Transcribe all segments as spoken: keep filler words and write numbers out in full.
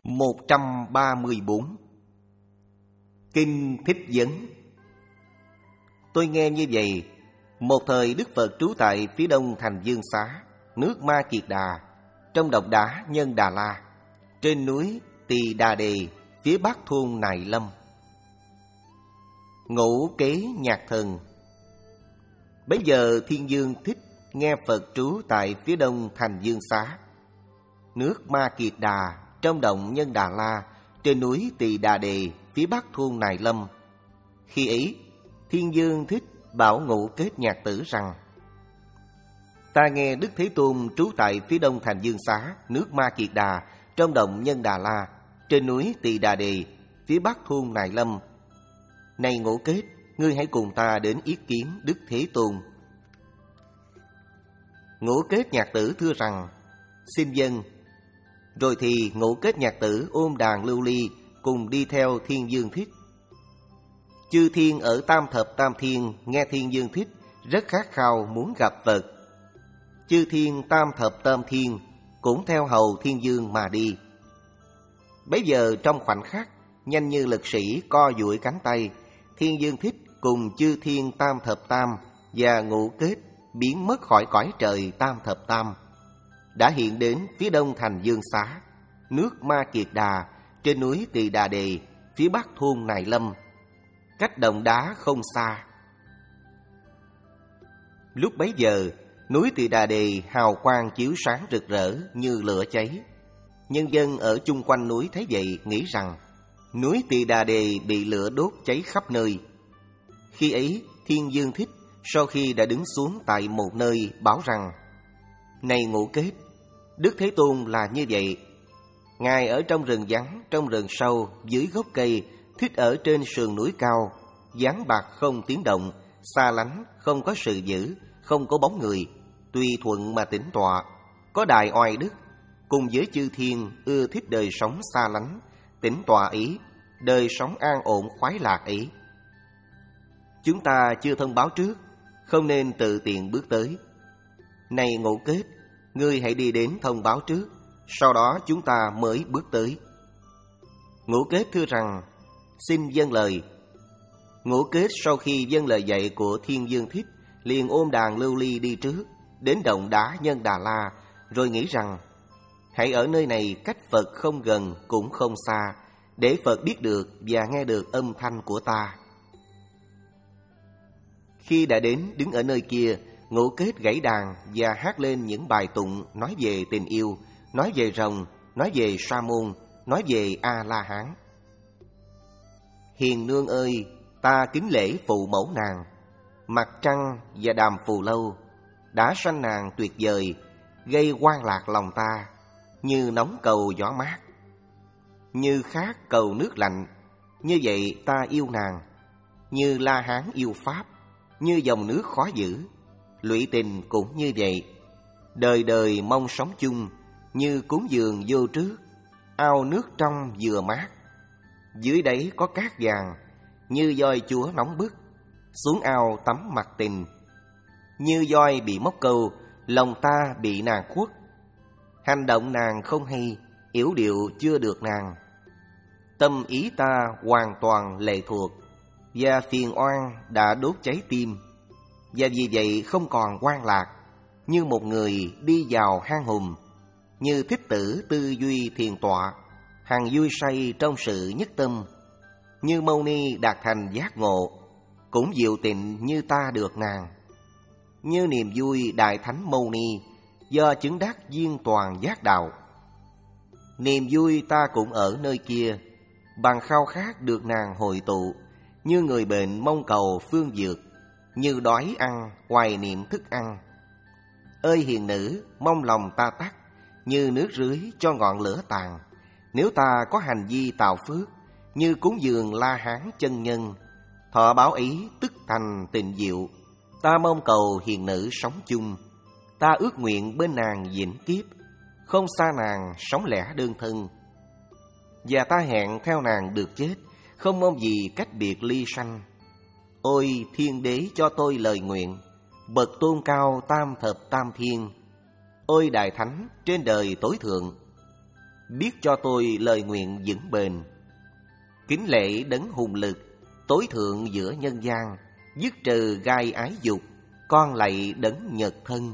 một trăm ba mươi tư. Kinh Thích Vấn. Tôi nghe như vậy, một thời Đức Phật trú tại phía đông thành Dương Xá, nước Ma Kiệt Đà, trong động đá Nhân Đà La, trên núi Tỳ Đà Đề, phía bắc thôn Nại Lâm. Ngũ kế nhạc thần. Bấy giờ Thiên Dương Thích nghe Phật trú tại phía đông thành Dương Xá, nước Ma Kiệt Đà, trong động Nhân Đà La, trên núi Tỳ Đà Đề, phía bắc thôn Nại Lâm. Khi ấy, Thiên Dương Thích bảo Ngũ Kết Nhạc Tử rằng: Ta nghe Đức Thế Tôn trú tại phía đông thành Dương Xá, nước Ma Kiệt Đà, trong động Nhân Đà La, trên núi Tỳ Đà Đề, phía bắc thôn Nại Lâm. Này Ngũ Kết, ngươi hãy cùng ta đến yết kiến Đức Thế Tôn. Ngũ Kết Nhạc Tử thưa rằng: Xin vâng. Rồi thì Ngũ Kết Nhạc Tử ôm đàn lưu ly, cùng đi theo Thiên Dương Thích. Chư thiên ở Tam Thập Tam Thiên nghe Thiên Dương Thích rất khát khao muốn gặp Phật. Chư thiên Tam Thập Tam Thiên cũng theo hầu Thiên Dương mà đi. Bấy giờ trong khoảnh khắc, nhanh như lực sĩ co duỗi cánh tay, Thiên Dương Thích cùng chư thiên Tam Thập Tam và Ngũ Kết biến mất khỏi cõi trời Tam Thập Tam, đã hiện đến phía đông thành Dương Xá, nước Ma Kiệt Đà, trên núi Tỳ Đà Đề, phía bắc thôn Nại Lâm, cách động đá không xa. Lúc bấy giờ, núi Tỳ Đà Đề hào quang chiếu sáng rực rỡ như lửa cháy. Nhân dân ở chung quanh núi thấy vậy nghĩ rằng núi Tỳ Đà Đề bị lửa đốt cháy khắp nơi. Khi ấy, Thiên Dương Thích sau khi đã đứng xuống tại một nơi bảo rằng: Này Ngũ Kết, Đức Thế Tôn là như vậy. Ngài ở trong rừng vắng, trong rừng sâu, dưới gốc cây, thích ở trên sườn núi cao, vắng bạc không tiếng động, xa lánh, không có sự dữ, không có bóng người, tùy thuận mà tĩnh tọa, có đại oai đức, cùng với chư thiên ưa thích đời sống xa lánh, tĩnh tọa ý, đời sống an ổn khoái lạc ý. Chúng ta chưa thông báo trước, không nên tự tiện bước tới. Này Ngũ Kết, ngươi hãy đi đến thông báo trước, sau đó chúng ta mới bước tới. Ngũ Kết thưa rằng: Xin vâng lời. Ngũ Kết sau khi vâng lời dạy của Thiên Dương Thích, liền ôm đàn lưu ly đi trước, đến động đá Nhân Đà La, rồi nghĩ rằng: Hãy ở nơi này cách Phật không gần cũng không xa, để Phật biết được và nghe được âm thanh của ta. Khi đã đến đứng ở nơi kia, Ngũ Kết gãy đàn và hát lên những bài tụng nói về tình yêu, nói về rồng, nói về Sa môn, nói về A-la-hán. Hiền nương ơi, ta kính lễ phụ mẫu nàng. Mặt trăng và đàm phù lâu đã sanh nàng tuyệt vời, gây quan lạc lòng ta, như nóng cầu gió mát, như khát cầu nước lạnh. Như vậy ta yêu nàng, như La Hán yêu Pháp, như dòng nước khó giữ. Lụy tình cũng như vậy, đời đời mong sống chung, như cúng dường vô trước, ao nước trong vừa mát. Dưới đáy có cát vàng, như voi chúa nóng bức, xuống ao tắm mặt tình. Như voi bị móc câu, lòng ta bị nàng khuất. Hành động nàng không hay, yểu điệu chưa được nàng. Tâm ý ta hoàn toàn lệ thuộc, và phiền oan đã đốt cháy tim. Và vì vậy không còn quan lạc, như một người đi vào hang hùm. Như thích tử tư duy thiền tọa, hằng vui say trong sự nhất tâm. Như Mâu Ni đạt thành giác ngộ, cũng diệu tịnh như ta được nàng. Như niềm vui Đại Thánh Mâu Ni, do chứng đắc viên toàn giác đạo. Niềm vui ta cũng ở nơi kia, bằng khao khát được nàng hội tụ. Như người bệnh mong cầu phương dược, như đói ăn hoài niệm thức ăn. Ơi hiền nữ, mong lòng ta tắt, như nước rưới cho ngọn lửa tàn. Nếu ta có hành vi tạo phước, như cúng dường La Hán chân nhân, thọ báo ý tức thành tình diệu. Ta mong cầu hiền nữ sống chung, ta ước nguyện bên nàng vĩnh kiếp, không xa nàng sống lẻ đơn thân. Và ta hẹn theo nàng được chết, không mong gì cách biệt ly sanh. Ôi thiên đế cho tôi lời nguyện, bậc tôn cao Tam Thập Tam Thiên. Ôi Đại Thánh trên đời tối thượng, biết cho tôi lời nguyện vững bền. Kính lễ đấng hùng lực, tối thượng giữa nhân gian, dứt trừ gai ái dục, con lạy đấng nhật thân.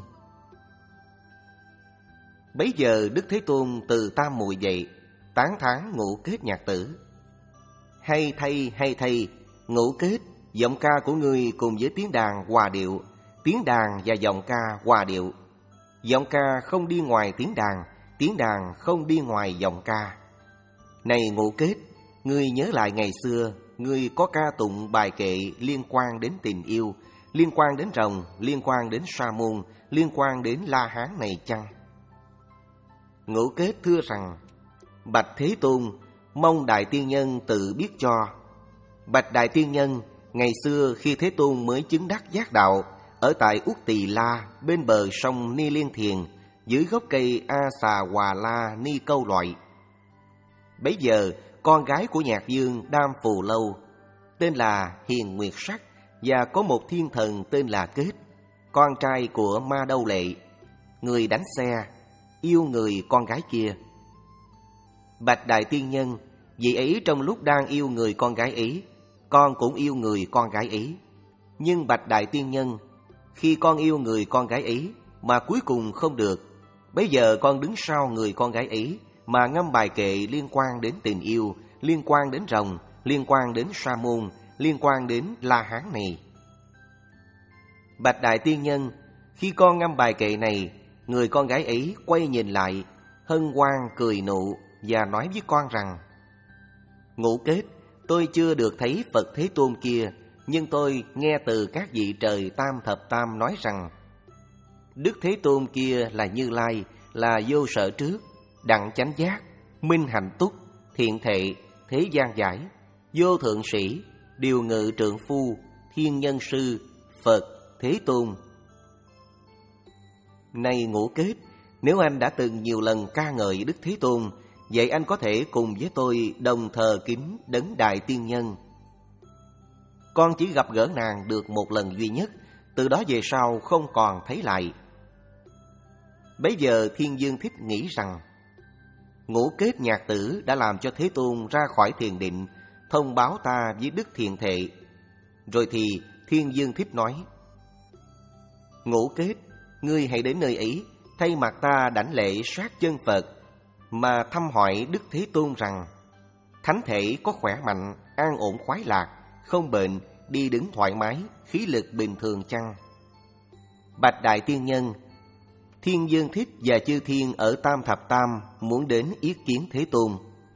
Bấy giờ Đức Thế Tôn từ tam muội dậy, tán thán Ngũ Kết Nhạc Tử. Hay thay, hay thay, Ngũ Kết, giọng ca của ngươi cùng với tiếng đàn hòa điệu, tiếng đàn và giọng ca hòa điệu. Giọng ca không đi ngoài tiếng đàn, tiếng đàn không đi ngoài giọng ca. Này Ngũ Kết, ngươi nhớ lại ngày xưa, ngươi có ca tụng bài kệ liên quan đến tình yêu, liên quan đến rồng, liên quan đến sa môn, liên quan đến La Hán này chăng? Ngũ Kết thưa rằng: Bạch Thế Tôn, mong Đại Tiên Nhân tự biết cho. Bạch Đại Tiên Nhân, ngày xưa khi Thế Tôn mới chứng đắc giác đạo, ở tại Út Tỳ La, bên bờ sông Ni Liên Thiền, dưới gốc cây A Xà Hòa La Ni Câu Loại. Bấy giờ, con gái của Nhạc Vương Đam Phù Lâu, tên là Hiền Nguyệt Sắc, và có một thiên thần tên là Kết, con trai của Ma Đâu Lệ, người đánh xe, yêu người con gái kia. Bạch Đại Tiên Nhân, vị ấy trong lúc đang yêu người con gái ấy, con cũng yêu người con gái ấy. Nhưng Bạch Đại Tiên Nhân, khi con yêu người con gái ấy mà cuối cùng không được, bây giờ con đứng sau người con gái ấy mà ngâm bài kệ liên quan đến tình yêu, liên quan đến rồng, liên quan đến sa môn, liên quan đến La Hán này. Bạch Đại Tiên Nhân, khi con ngâm bài kệ này, người con gái ấy quay nhìn lại, hân hoan cười nụ và nói với con rằng: Ngũ Kết, tôi chưa được thấy Phật Thế Tôn kia, nhưng tôi nghe từ các vị trời Tam Thập Tam nói rằng Đức Thế Tôn kia là Như Lai, là vô sở trước, đặng chánh giác, minh hạnh túc, thiện thệ, thế gian giải, vô thượng sĩ, điều ngự trượng phu, thiên nhân sư, Phật, Thế Tôn. Này Ngũ Kết, nếu anh đã từng nhiều lần ca ngợi Đức Thế Tôn, vậy anh có thể cùng với tôi đồng thờ kính đấng Đại Tiên Nhân. Con chỉ gặp gỡ nàng được một lần duy nhất, từ đó về sau không còn thấy lại. Bấy giờ Thiên Dương Thích nghĩ rằng Ngũ Kết Nhạc Tử đã làm cho Thế Tôn ra khỏi thiền định, thông báo ta với Đức Thiện Thệ. Rồi thì Thiên Dương Thích nói: Ngũ Kết, ngươi hãy đến nơi ấy, thay mặt ta đảnh lễ sát chân Phật, mà thăm hỏi Đức Thế Tôn rằng thánh thể có khỏe mạnh, an ổn khoái lạc, không bệnh, đi đứng thoải mái, khí lực bình thường chăng? Bạch Đại Tiên Nhân, Thiên Dương Thích và chư thiên ở Tam Thập Tam muốn đến yết kiến Thế Tôn.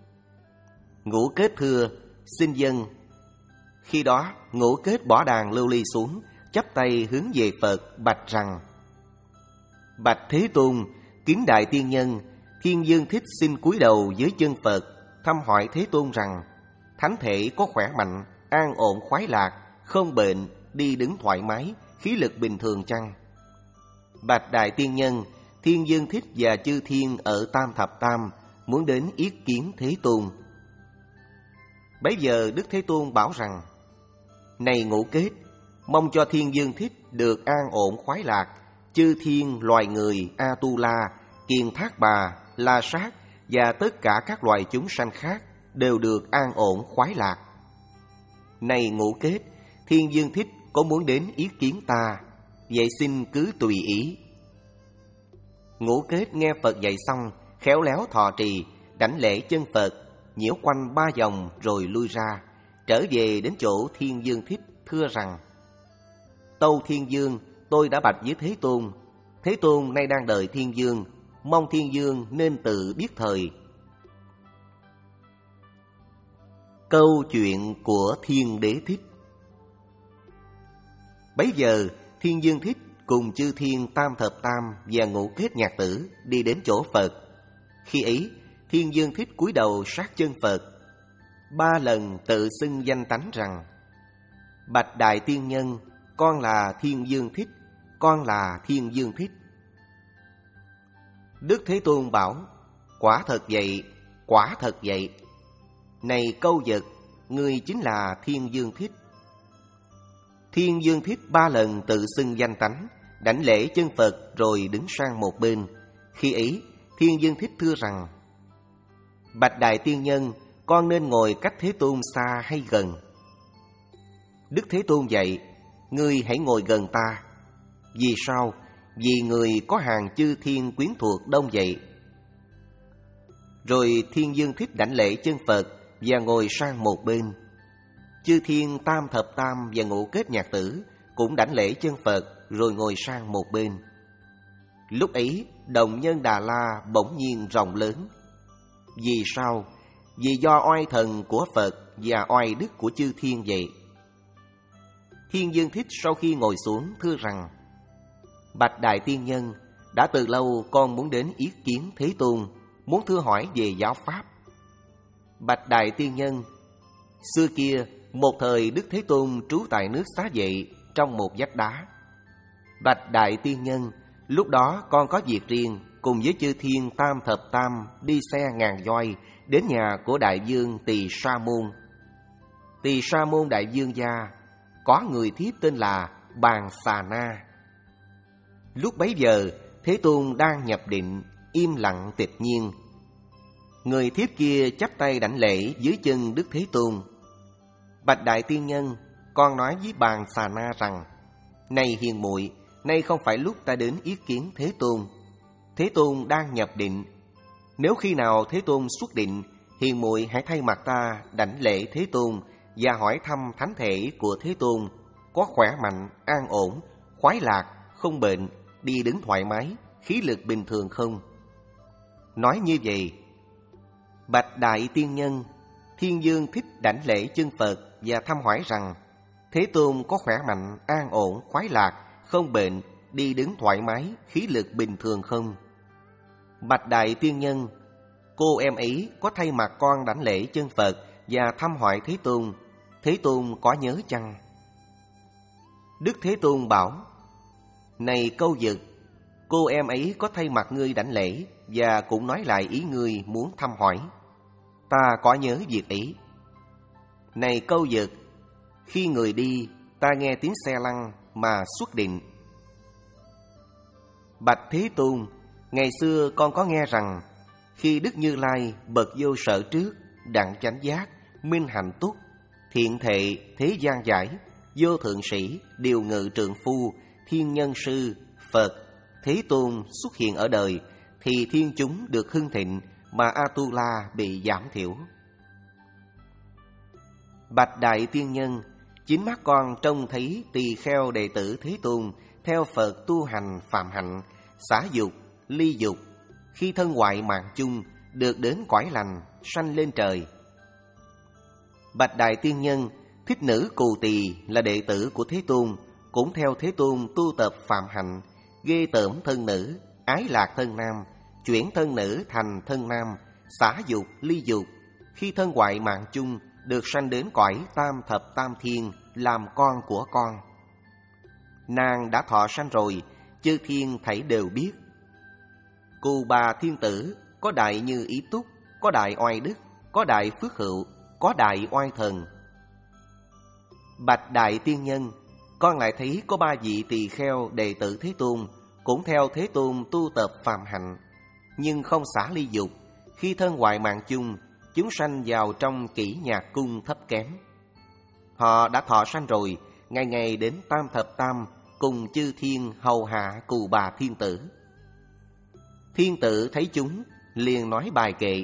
Ngũ Kết thưa: Xin dâng. Khi đó Ngũ Kết bỏ đàn lưu ly xuống, chắp tay hướng về Phật bạch rằng: Bạch Thế Tôn, kính Đại Tiên Nhân, Thiên Dương Thích xin cúi đầu dưới chân Phật, thăm hỏi Thế Tôn rằng thánh thể có khỏe mạnh, an ổn khoái lạc, không bệnh, đi đứng thoải mái, khí lực bình thường chăng? Bạch Đại Tiên Nhân, Thiên Dương Thích và chư thiên ở Tam Thập Tam muốn đến yết kiến Thế Tôn. Bấy giờ Đức Thế Tôn bảo rằng: Này Ngũ Kết, mong cho Thiên Dương Thích được an ổn khoái lạc, chư thiên loài người A-tu-la, Kiền Thác Bà, La Sát và tất cả các loài chúng sanh khác đều được an ổn khoái lạc. Này Ngũ Kết, Thiên Dương Thích có muốn đến yết kiến ta, vậy xin cứ tùy ý. Ngũ Kết nghe Phật dạy xong, khéo léo thọ trì, đảnh lễ chân Phật, nhiễu quanh ba vòng rồi lui ra, trở về đến chỗ Thiên Dương Thích thưa rằng: Tâu Thiên Dương, tôi đã bạch với Thế Tôn. Thế Tôn nay đang đợi Thiên Dương, mong Thiên Dương nên tự biết thời. Câu chuyện của Thiên Đế Thích. Bấy giờ Thiên Dương Thích cùng chư thiên Tam Thập Tam và Ngũ Kết Nhạc Tử đi đến chỗ Phật. Khi ấy Thiên Dương Thích cúi đầu sát chân Phật, ba lần tự xưng danh tánh rằng: Bạch Đại Tiên Nhân, con là Thiên Dương Thích, con là Thiên Dương Thích. Đức Thế Tôn bảo: Quả thật vậy, quả thật vậy. Này câu vật, ngươi chính là Thiên Dương Thích. Thiên Dương Thích ba lần tự xưng danh tánh, đảnh lễ chân Phật rồi đứng sang một bên. Khi ấy Thiên Dương Thích thưa rằng: Bạch Đại Tiên Nhân, con nên ngồi cách Thế Tôn xa hay gần? Đức Thế Tôn dạy, ngươi hãy ngồi gần ta. Vì sao? Vì người có hàng chư thiên quyến thuộc đông vậy. Rồi Thiên Dương Thích đảnh lễ chân Phật và ngồi sang một bên. Chư thiên Tam Thập Tam và Ngũ Kết Nhạc Tử cũng đảnh lễ chân Phật rồi ngồi sang một bên. Lúc ấy Đồng Nhân Đà La bỗng nhiên rộng lớn. Vì sao? Vì do oai thần của Phật và oai đức của chư thiên vậy. Thiên Dương Thích sau khi ngồi xuống thưa rằng, Bạch Đại Tiên Nhân, đã từ lâu con muốn đến yết kiến Thế Tôn, muốn thưa hỏi về giáo pháp. Bạch Đại Tiên Nhân, xưa kia một thời Đức Thế Tôn trú tại nước Xá Vệ trong một vách đá. Bạch Đại Tiên Nhân, lúc đó con có việc riêng cùng với chư thiên Tam Thập Tam đi xe ngàn voi đến nhà của Đại Vương Tỳ Sa Môn. Tỳ Sa Môn Đại Vương gia có người thiếp tên là Bàn Xà Na. Lúc bấy giờ Thế Tôn đang nhập định, im lặng tịch nhiên. Người thiếp kia chắp tay đảnh lễ dưới chân Đức Thế Tôn. Bạch Đại Tiên Nhân, con nói với Bàn Xà Na rằng, này hiền muội, nay không phải lúc ta đến yết kiến Thế Tôn. Thế Tôn đang nhập định. Nếu khi nào Thế Tôn xuất định, hiền muội hãy thay mặt ta đảnh lễ Thế Tôn và hỏi thăm thánh thể của Thế Tôn có khỏe mạnh, an ổn, khoái lạc, không bệnh, đi đứng thoải mái, khí lực bình thường không? Nói như vậy, Bạch Đại Tiên Nhân, Thiên Dương Thích đảnh lễ chân Phật và thăm hỏi rằng, Thế Tôn có khỏe mạnh, an ổn, khoái lạc, không bệnh, đi đứng thoải mái, khí lực bình thường không? Bạch Đại Tiên Nhân, cô em ấy có thay mặt con đảnh lễ chân Phật và thăm hỏi Thế Tôn. Thế Tôn có nhớ chăng? Đức Thế Tôn bảo, này Câu Dực, cô em ấy có thay mặt ngươi đảnh lễ và cũng nói lại ý ngươi muốn thăm hỏi. Ta có nhớ việc ấy. Này Câu Dực, khi người đi, ta nghe tiếng xe lăn mà xuất định. Bạch Thế Tôn, ngày xưa con có nghe rằng, khi Đức Như Lai bậc vô sở trước, đặng chánh giác, minh hạnh túc, thiện thệ, thế gian giải, vô thượng sĩ, điều ngự trượng phu, thiên nhân sư, Phật, Thế Tôn xuất hiện ở đời, thì thiên chúng được hưng thịnh, mà Atula bị giảm thiểu. Bạch Đại Tiên Nhân, chính mắt con trông thấy tỳ kheo đệ tử Thế Tôn theo Phật tu hành phạm hạnh, xả dục, ly dục, khi thân hoại mạng chung, được đến cõi lành, sanh lên trời. Bạch Đại Tiên Nhân, thích nữ Cù Tỳ là đệ tử của Thế Tôn, cũng theo Thế Tôn tu tập phạm hạnh, ghê tởm thân nữ, ái lạc thân nam, chuyển thân nữ thành thân nam, xả dục, ly dục, khi thân hoại mạng chung, được sanh đến cõi Tam Thập Tam Thiên, làm con của con. Nàng đã thọ sanh rồi, chư thiên thảy đều biết. Cù Bà Thiên Tử có đại như ý túc, có đại oai đức, có đại phước hữu, có đại oai thần. Bạch Đại Tiên Nhân, con lại thấy có ba vị tỳ kheo đệ tử Thế Tôn, cũng theo Thế Tôn tu tập phạm hạnh, nhưng không xả ly dục, khi thân hoại mạng chung, chúng sanh vào trong kỹ nhạc cung thấp kém. Họ đã thọ sanh rồi, ngày ngày đến Tam Thập Tam cùng chư thiên hầu hạ Cù Bà Thiên Tử. Thiên Tử thấy chúng, liền nói bài kệ: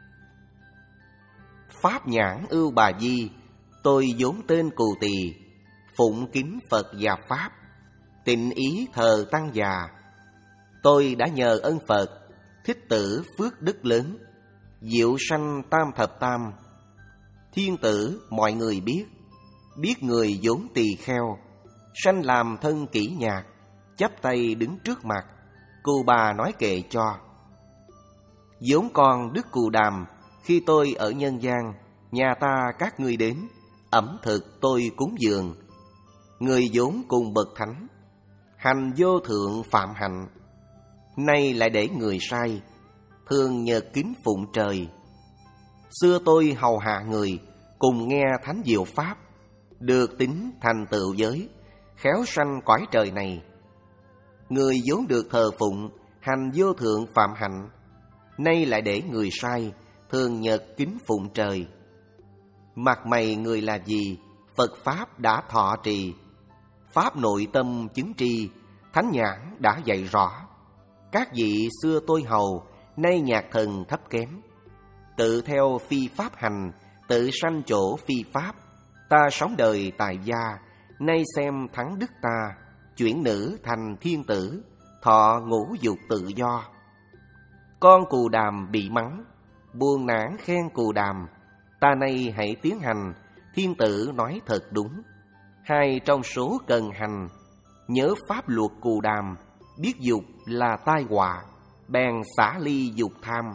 Pháp nhãn ưu bà di, tôi vốn tên Cù Tỳ, phụng kính Phật và Pháp, tịnh ý thờ tăng già. Tôi đã nhờ ân Phật, thích tử phước đức lớn, diệu sanh Tam Thập Tam. Thiên Tử mọi người biết, biết người vốn tỳ kheo, sanh làm thân kỹ nhạc, chắp tay đứng trước mặt. Cù Bà nói kệ cho: vốn con Đức Cù Đàm, khi tôi ở nhân gian, nhà ta các ngươi đến, ẩm thực tôi cúng dường. Người vốn cùng bậc thánh, hành vô thượng phạm hạnh, nay lại để người sai, thường nhờ kính phụng trời. Xưa tôi hầu hạ người, cùng nghe thánh diệu pháp, được tính thành tựu giới, khéo sanh cõi trời này. Người vốn được thờ phụng, hành vô thượng phạm hạnh, nay lại để người sai, thường nhật kính phụng trời. Mặt mày người là gì, Phật Pháp đã thọ trì. Pháp nội tâm chứng tri, thánh nhãn đã dạy rõ. Các vị xưa tôi hầu, nay nhạc thần thấp kém. Tự theo phi pháp hành, tự sanh chỗ phi pháp. Ta sống đời tài gia, nay xem thắng đức ta. Chuyển nữ thành thiên tử, thọ ngũ dục tự do. Con cù đàm bị mắng, buồn nản khen cù đàm. Ta nay hãy tiến hành, thiên tử nói thật đúng. Hai trong số cần hành, nhớ pháp luật cù đàm. Biết dục là tai họa, bèn xả ly dục tham.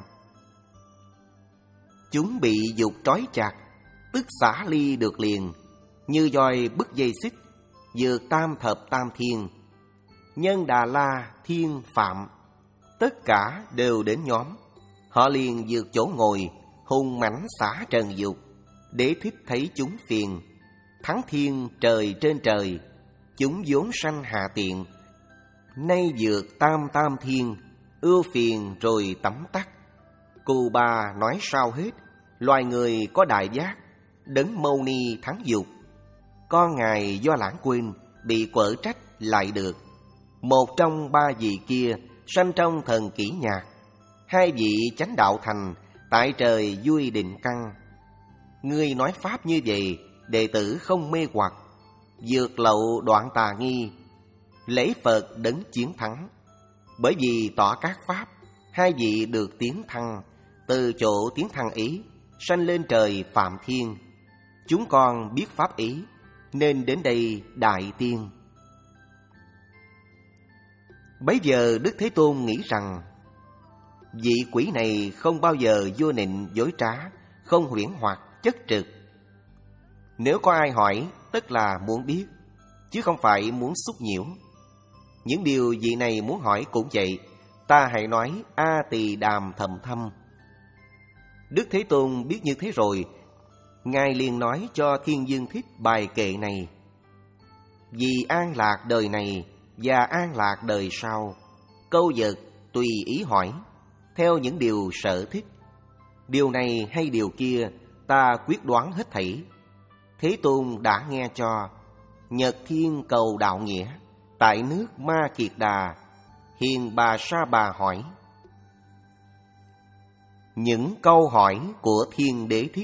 Chúng bị dục trói chặt, tức xả ly được liền. Như voi bứt dây xích, vượt tam thập tam thiên. Nhân Đà La, thiên phạm, tất cả đều đến nhóm. Họ liền vượt chỗ ngồi, hùng mãnh xả trần dục. Đế thích thấy chúng phiền, thắng thiên trời trên trời. Chúng vốn sanh hạ tiện, nay vượt tam tam thiên. Ưa phiền rồi tắm tắt. Cù Bà nói sao hết, loài người có đại giác. Đấng Mâu Ni thắng dục. Con ngài do lãng quên, bị quở trách lại được. Một trong ba vị kia, sanh trong thần kỷ nhạc. Hai vị chánh đạo thành, tại trời vui định căn. Ngươi nói pháp như vậy, đệ tử không mê hoặc. Vượt lậu đoạn tà nghi, lễ Phật đấng chiến thắng. Bởi vì tỏ các pháp, hai vị được tiến thăng. Từ chỗ tiến thăng ý, sanh lên trời phạm thiên. Chúng con biết pháp ý, nên đến đây đại tiên. Bấy giờ Đức Thế Tôn nghĩ rằng, vị quỷ này không bao giờ vô nịnh dối trá, không huyễn hoặc chất trực. Nếu có ai hỏi, tức là muốn biết, chứ không phải muốn xúc nhiễu. Những điều vị này muốn hỏi cũng vậy, ta hãy nói A Tỳ Đàm thầm thâm. Đức Thế Tôn biết như thế rồi, Ngài liền nói cho Thiên Dương Thích bài kệ này. Vì an lạc đời này và an lạc đời sau, câu vật tùy ý hỏi, theo những điều sở thích. Điều này hay điều kia, ta quyết đoán hết thảy. Thế Tôn đã nghe cho. Nhật Thiên cầu đạo nghĩa, tại nước Ma Kiệt Đà, Hiền Bà Sa Bà hỏi. Những câu hỏi của Thiên Đế Thích.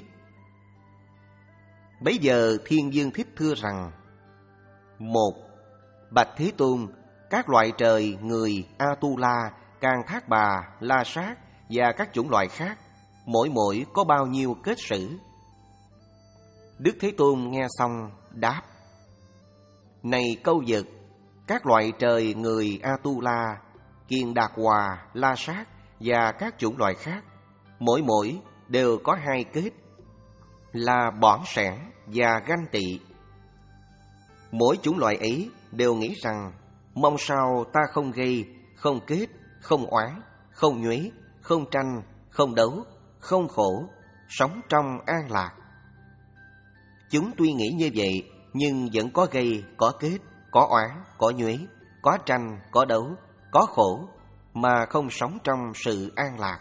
Bấy giờ Thiên Dương Thích thưa rằng: Một, bạch Thế Tôn, các loại trời, người, A-tu-la, Can Thác Bà, La Sát và các chủng loại khác, mỗi mỗi có bao nhiêu kết sử? Đức Thế Tôn nghe xong đáp: Này câu vật, các loại trời, người, A-tu-la, Kiền Đạt Hòa, La Sát và các chủng loại khác, mỗi mỗi đều có hai kết, là bỏng sẻn và ganh tị. Mỗi chủng loại ấy đều nghĩ rằng, mong sao ta không gây, không kết, không oán, không nhuế, không tranh, không đấu, không khổ, sống trong an lạc. Chúng tuy nghĩ như vậy, nhưng vẫn có gây, có kết, có oán, có nhuế, có tranh, có đấu, có khổ, mà không sống trong sự an lạc.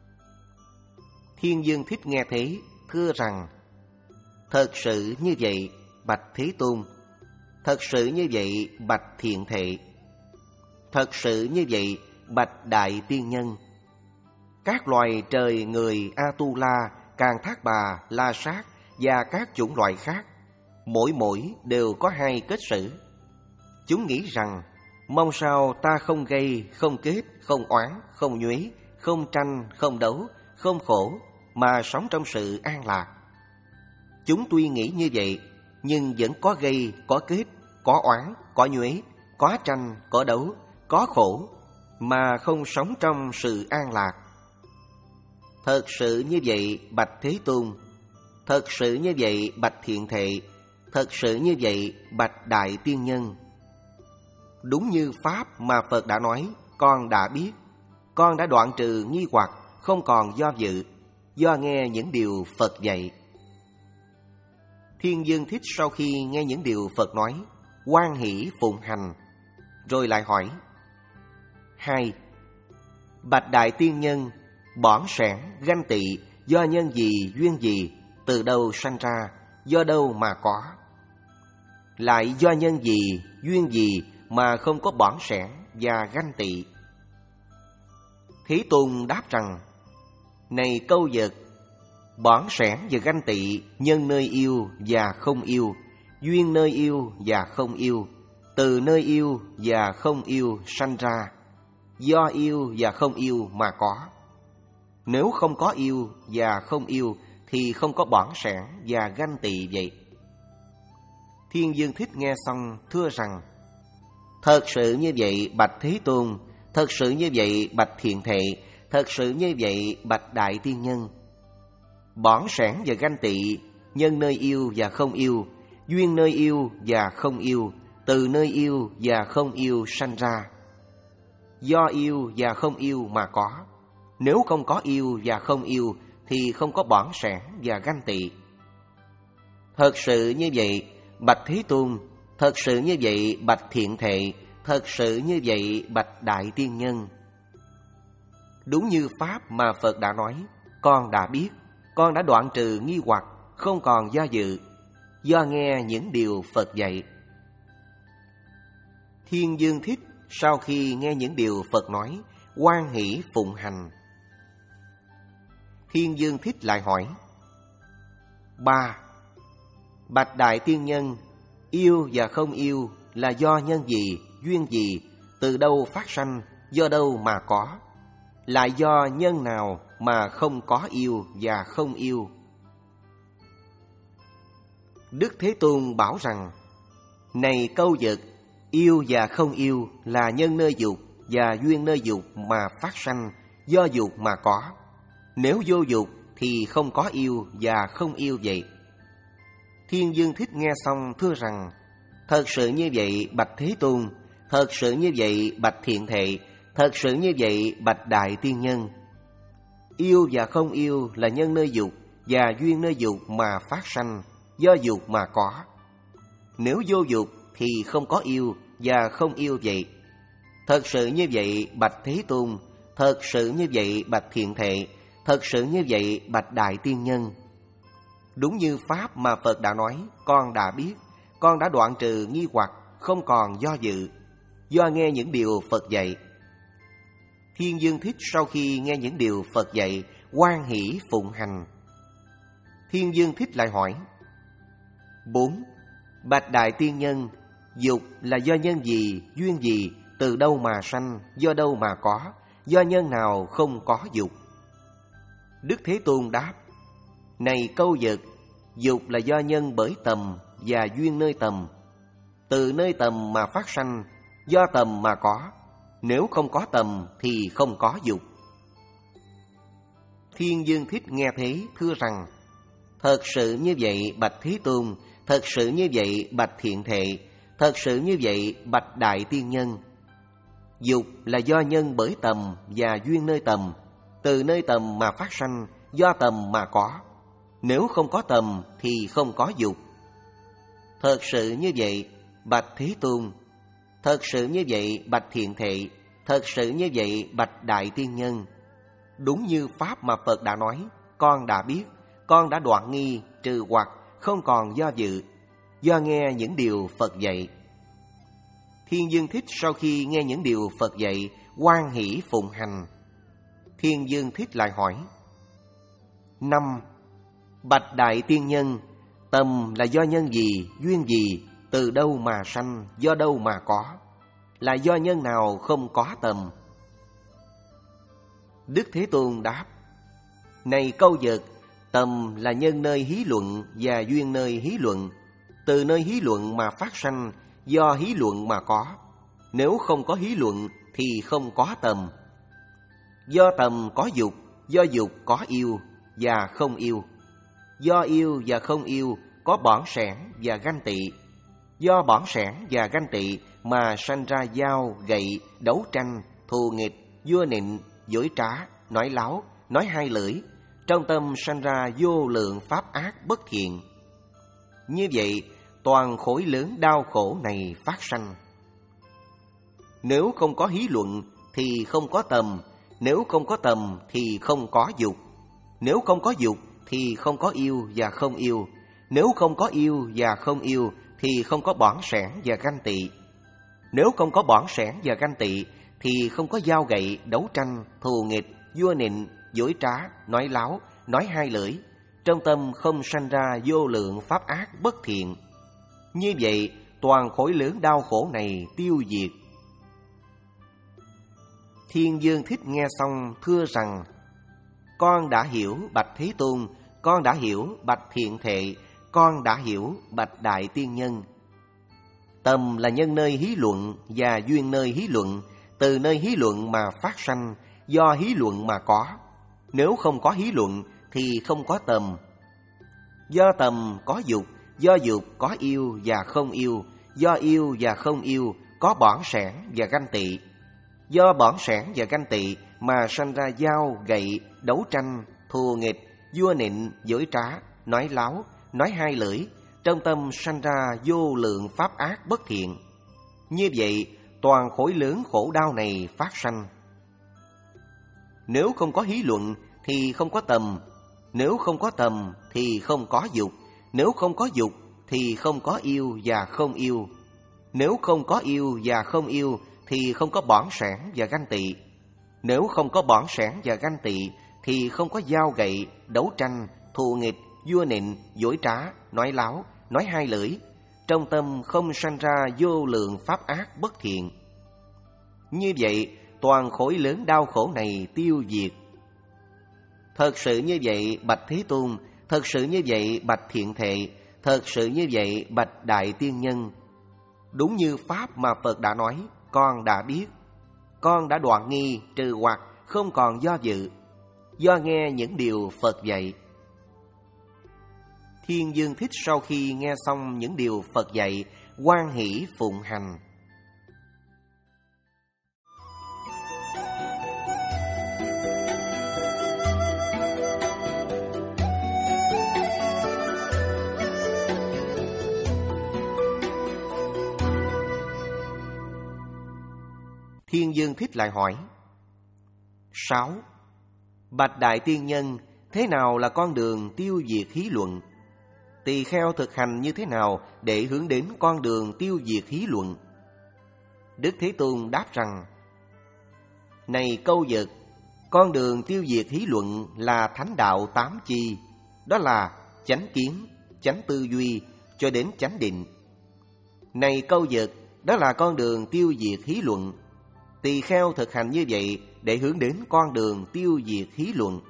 Thiên Dương Thích nghe thế, thưa rằng: Thật sự như vậy, bạch Thế Tôn. Thật sự như vậy, bạch Thiện Thệ. Thật sự như vậy, bạch Đại Tiên Nhân. Các loài trời, người, A-tu-la, Can Thác Bà, La Sát và các chủng loại khác, mỗi mỗi đều có hai kết sử. Chúng nghĩ rằng, mong sao ta không gây, không kết, không oán, không nhuế, không tranh, không đấu, không khổ, mà sống trong sự an lạc. Chúng tuy nghĩ như vậy, nhưng vẫn có gây, có kết, có oán, có nhuế, có tranh, có đấu, có khổ, mà không sống trong sự an lạc. Thật sự như vậy, bạch Thế Tôn. Thật sự như vậy, bạch Thiện Thệ. Thật sự như vậy, bạch Đại Tiên Nhân. Đúng như pháp mà Phật đã nói, con đã biết. Con đã đoạn trừ nghi hoặc, không còn do dự, do nghe những điều Phật dạy. Thiên Dương Thích sau khi nghe những điều Phật nói, hoan hỷ phụng hành, rồi lại hỏi: Hai, bạch Đại Tiên Nhân, bỏng sẻn, ganh tị do nhân gì, duyên gì, từ đâu sanh ra, do đâu mà có. Lại do nhân gì, duyên gì mà không có bỏng sẻn và ganh tị. Thế Tôn đáp rằng: này câu vật, bỏng sẻn và ganh tị nhân nơi yêu và không yêu, duyên nơi yêu và không yêu, từ nơi yêu và không yêu sanh ra, do yêu và không yêu mà có. Nếu không có yêu và không yêu thì không có bỏng sẻn và ganh tị vậy. Thiên Dương Thích nghe xong thưa rằng: thật sự như vậy bạch Thế Tôn, thật sự như vậy bạch Thiện Thệ, thật sự như vậy bạch Đại Tiên Nhân. Bỏng sẻn và ganh tị nhân nơi yêu và không yêu, duyên nơi yêu và không yêu, từ nơi yêu và không yêu sanh ra, do yêu và không yêu mà có. Nếu không có yêu và không yêu thì không có bỏng sẻn và ganh tị. Thật sự như vậy bạch Thế Tôn, thật sự như vậy bạch Thiện Thệ, thật sự như vậy bạch Đại Tiên Nhân. Đúng như pháp mà Phật đã nói, con đã biết, con đã đoạn trừ nghi hoặc, không còn do dự, do nghe những điều Phật dạy. Thiên Dương Thích sau khi nghe những điều Phật nói, hoan hỷ phụng hành. Thiên Dương Thích lại hỏi: ba. Bạch Đại Tiên Nhân, yêu và không yêu là do nhân gì, duyên gì, từ đâu phát sanh, do đâu mà có? Lại do nhân nào mà không có yêu và không yêu? Đức Thế Tôn bảo rằng: này câu vật, yêu và không yêu là nhân nơi dục và duyên nơi dục mà phát sanh, do dục mà có. Nếu vô dục thì không có yêu và không yêu vậy. Thiên Dương Thích nghe xong thưa rằng: thật sự như vậy bạch Thế Tôn, thật sự như vậy bạch Thiện Thệ, thật sự như vậy bạch Đại Tiên Nhân. Yêu và không yêu là nhân nơi dục và duyên nơi dục mà phát sanh, do dục mà có. Nếu vô dục thì không có yêu và không yêu vậy. Thật sự như vậy bạch Thế Tôn, thật sự như vậy bạch Thiện Thệ, thật sự như vậy bạch Đại Tiên Nhân. Đúng như pháp mà Phật đã nói, con đã biết, con đã đoạn trừ nghi hoặc, không còn do dự, do nghe những điều Phật dạy. Thiên Dương Thích sau khi nghe những điều Phật dạy, hoan hỷ phụng hành. Thiên Dương Thích lại hỏi: bốn. Bạch Đại Tiên Nhân, dục là do nhân gì, duyên gì, từ đâu mà sanh, do đâu mà có, do nhân nào không có dục? Đức Thế Tôn đáp: này câu vật, dục là do nhân bởi tầm và duyên nơi tầm, từ nơi tầm mà phát sanh, do tầm mà có. Nếu không có tầm thì không có dục. Thiên Dương Thích nghe thế thưa rằng: thật sự như vậy bạch Thế Tôn, thật sự như vậy bạch Thiện Thệ, thật sự như vậy bạch Đại Tiên Nhân. Dục là do nhân bởi tầm và duyên nơi tầm, từ nơi tầm mà phát sanh, do tầm mà có. Nếu không có tầm thì không có dục. Thật sự như vậy bạch Thế Tôn, thật sự như vậy bạch Thiện Thệ, thật sự như vậy bạch Đại Tiên Nhân. Đúng như pháp mà Phật đã nói, con đã biết, con đã đoạn nghi, trừ hoặc, không còn do dự, do nghe những điều Phật dạy. Thiên Dương Thích sau khi nghe những điều Phật dạy, hoan hỷ phụng hành. Thiên Dương Thích lại hỏi: năm. Bạch Đại Tiên Nhân, tầm là do nhân gì, duyên gì, từ đâu mà sanh, do đâu mà có? Là do nhân nào không có tầm? Đức Thế Tôn đáp: này câu vật, tầm là nhân nơi hí luận và duyên nơi hí luận, từ nơi hí luận mà phát sanh, do hí luận mà có. Nếu không có hí luận thì không có tầm. Do tầm có dục, do dục có yêu và không yêu. Do yêu và không yêu có bỏng sẻn và ganh tị. Do bỏng sẻn và ganh tị mà sanh ra dao, gậy, đấu tranh, thù nghịch, vua nịnh, dối trá, nói láo, nói hai lưỡi. Trong tâm sanh ra vô lượng pháp ác bất thiện. Như vậy, toàn khối lớn đau khổ này phát sanh. Nếu không có hí luận thì không có tầm, nếu không có tầm thì không có dục. Nếu không có dục thì không có yêu và không yêu. Nếu không có yêu và không yêu thì không có bỏng sẻn và ganh tị. Nếu không có bỏng sẻn và ganh tị thì không có dao gậy, đấu tranh, thù nghịch, vua nịnh, dối trá, nói láo, nói hai lưỡi. Trong tâm không sanh ra vô lượng pháp ác bất thiện. Như vậy toàn khối lớn đau khổ này tiêu diệt. Thiên Dương Thích nghe xong thưa rằng: con đã hiểu bạch Thế Tôn, con đã hiểu bạch Thiện Thệ, con đã hiểu bạch Đại Tiên Nhân. Tầm là nhân nơi hí luận và duyên nơi hí luận. Từ nơi hí luận mà phát sanh, do hí luận mà có. Nếu không có hí luận thì không có tầm. Do tầm có dục, do dục có yêu và không yêu, do yêu và không yêu có bỏng sẻn và ganh tị. Do bỏng sẻn và ganh tị mà sanh ra dao, gậy, đấu tranh, thù nghịch, vua nịnh, dối trá, nói láo, nói hai lưỡi. Trong tâm sanh ra vô lượng pháp ác bất thiện. Như vậy toàn khối lớn khổ đau này phát sanh. Nếu không có hí luận thì không có tầm. Nếu không có tầm thì không có dục. Nếu không có dục thì không có yêu và không yêu. Nếu không có yêu và không yêu thì không có bỏng sẻn và ganh tị. Nếu không có bỏng sẻn và ganh tị thì không có dao gậy, đấu tranh, thù nghịch, vua nịnh, dối trá, nói láo, nói hai lưỡi. Trong tâm không sanh ra vô lượng pháp ác bất thiện. Như vậy toàn khối lớn đau khổ này tiêu diệt. Thật sự như vậy bạch Thế Tôn, thật sự như vậy bạch Thiện Thệ, thật sự như vậy bạch Đại Tiên Nhân. Đúng như pháp mà Phật đã nói, con đã biết. Con đã đoạn nghi, trừ hoặc, không còn do dự, do nghe những điều Phật dạy. Thiên Dương Thích sau khi nghe xong những điều Phật dạy, hoan hỷ phụng hành. Thiên Dương Thích lại hỏi: sáu. Bạch Đại Tiên Nhân, thế nào là con đường tiêu diệt hí luận? Tỳ kheo thực hành như thế nào để hướng đến con đường tiêu diệt hí luận? Đức Thế Tôn đáp rằng: này Câu Vật, con đường tiêu diệt hí luận là thánh đạo tám chi. Đó là chánh kiến, chánh tư duy cho đến chánh định. Này Câu Vật, đó là con đường tiêu diệt hí luận. Tỳ kheo thực hành như vậy để hướng đến con đường tiêu diệt hí luận.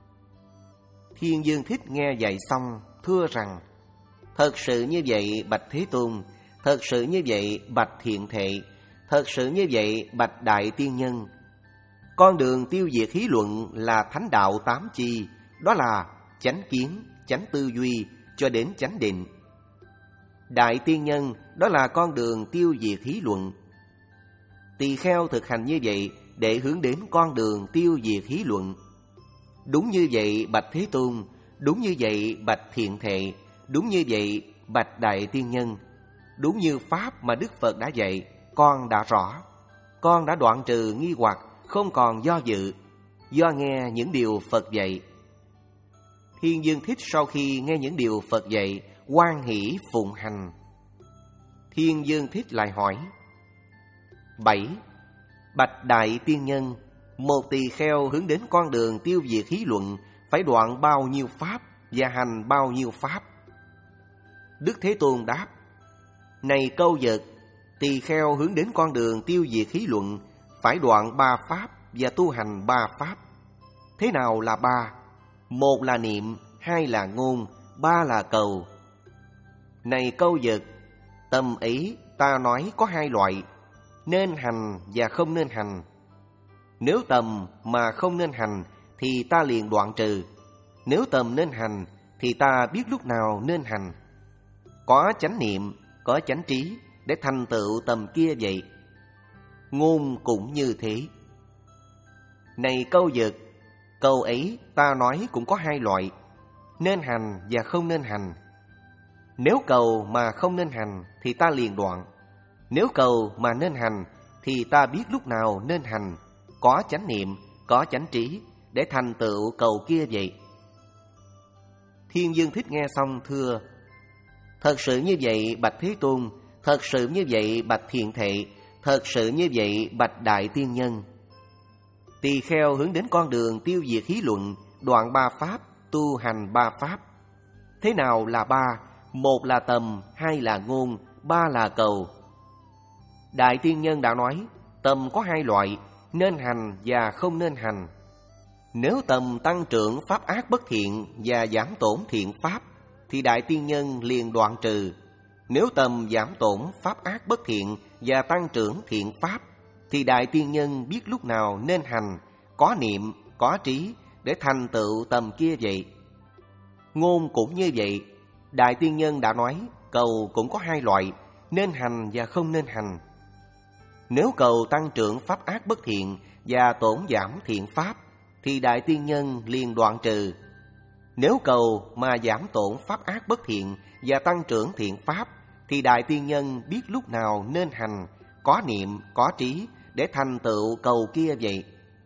Thiên Dương Thích nghe dạy xong thưa rằng: thật sự như vậy bạch Thế Tôn, thật sự như vậy bạch Thiện Thệ, thật sự như vậy bạch Đại Tiên Nhân. Con đường tiêu diệt hí luận là thánh đạo tám chi. Đó là chánh kiến, chánh tư duy cho đến chánh định. Đại Tiên Nhân, đó là con đường tiêu diệt hí luận. Tỳ kheo thực hành như vậy để hướng đến con đường tiêu diệt hí luận. Đúng như vậy bạch Thế Tôn, đúng như vậy bạch Thiện Thệ, đúng như vậy bạch Đại Tiên Nhân. Đúng như pháp mà Đức Phật đã dạy, con đã rõ. Con đã đoạn trừ nghi hoặc, không còn do dự, do nghe những điều Phật dạy. Thiên Dương Thích sau khi nghe những điều Phật dạy, hoan hỷ phụng hành. Thiên Dương Thích lại hỏi: bảy. Bạch Đại Tiên Nhân, một tỳ kheo hướng đến con đường tiêu diệt hí luận phải đoạn bao nhiêu pháp và hành bao nhiêu pháp? Đức Thế Tôn đáp: này Câu Vật, tỳ kheo hướng đến con đường tiêu diệt hí luận phải đoạn ba pháp và tu hành ba pháp. Thế nào là ba? Một là niệm, hai là ngôn, ba là cầu. Này Câu Vật, tâm ý ta nói có hai loại, nên hành và không nên hành. Nếu tầm mà không nên hành thì ta liền đoạn trừ. Nếu tầm nên hành thì ta biết lúc nào nên hành. Có chánh niệm, có chánh trí để thành tựu tầm kia vậy. Ngôn cũng như thế. Này Câu Vật, câu ấy ta nói cũng có hai loại, nên hành và không nên hành. Nếu cầu mà không nên hành thì ta liền đoạn. Nếu cầu mà nên hành thì ta biết lúc nào nên hành. Có chánh niệm, có chánh trí để thành tựu cầu kia vậy. Thiên Dương Thích nghe xong thưa: Thật sự như vậy bạch Thế Tôn, thật sự như vậy bạch Thiện Thệ, thật sự như vậy bạch Đại Tiên Nhân. Tỳ kheo hướng đến con đường tiêu diệt khí luận, đoạn ba pháp, tu hành ba pháp. Thế nào là ba? Một là tầm, hai là ngôn, ba là cầu. Đại Tiên Nhân đã nói, tầm có hai loại, nên hành và không nên hành. Nếu tầm tăng trưởng pháp ác bất thiện và giảm tổn thiện pháp, thì Đại Tiên Nhân liền đoạn trừ. Nếu tầm giảm tổn pháp ác bất thiện và tăng trưởng thiện pháp, thì Đại Tiên Nhân biết lúc nào nên hành, có niệm, có trí để thành tựu tầm kia vậy. Ngôn cũng như vậy. Đại Tiên Nhân đã nói, cầu cũng có hai loại, nên hành và không nên hành. Nếu cầu tăng trưởng pháp ác bất thiện và tổn giảm thiện pháp, thì Đại Tiên Nhân liền đoạn trừ. Nếu cầu mà giảm tổn pháp ác bất thiện và tăng trưởng thiện pháp, thì Đại Tiên Nhân biết lúc nào nên hành, có niệm, có trí để thành tựu cầu kia vậy.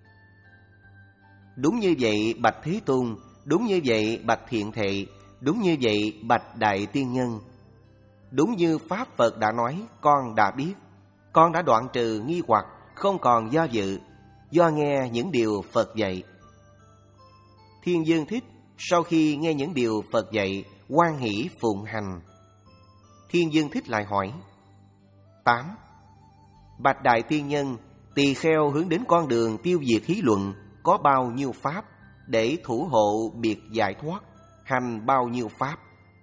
Đúng như vậy bạch Thế Tôn, đúng như vậy bạch Thiện Thệ, đúng như vậy bạch Đại Tiên Nhân. Đúng như Pháp Phật đã nói, con đã biết. Con đã đoạn trừ nghi hoặc, không còn do dự, do nghe những điều Phật dạy. Thiên Dương Thích sau khi nghe những điều Phật dạy, hoan hỷ phụng hành. Thiên Dương Thích lại hỏi: tám. Bạch Đại Tiên Nhân, tỳ kheo hướng đến con đường tiêu diệt khí luận có bao nhiêu pháp, để thủ hộ biệt giải thoát, hành bao nhiêu pháp?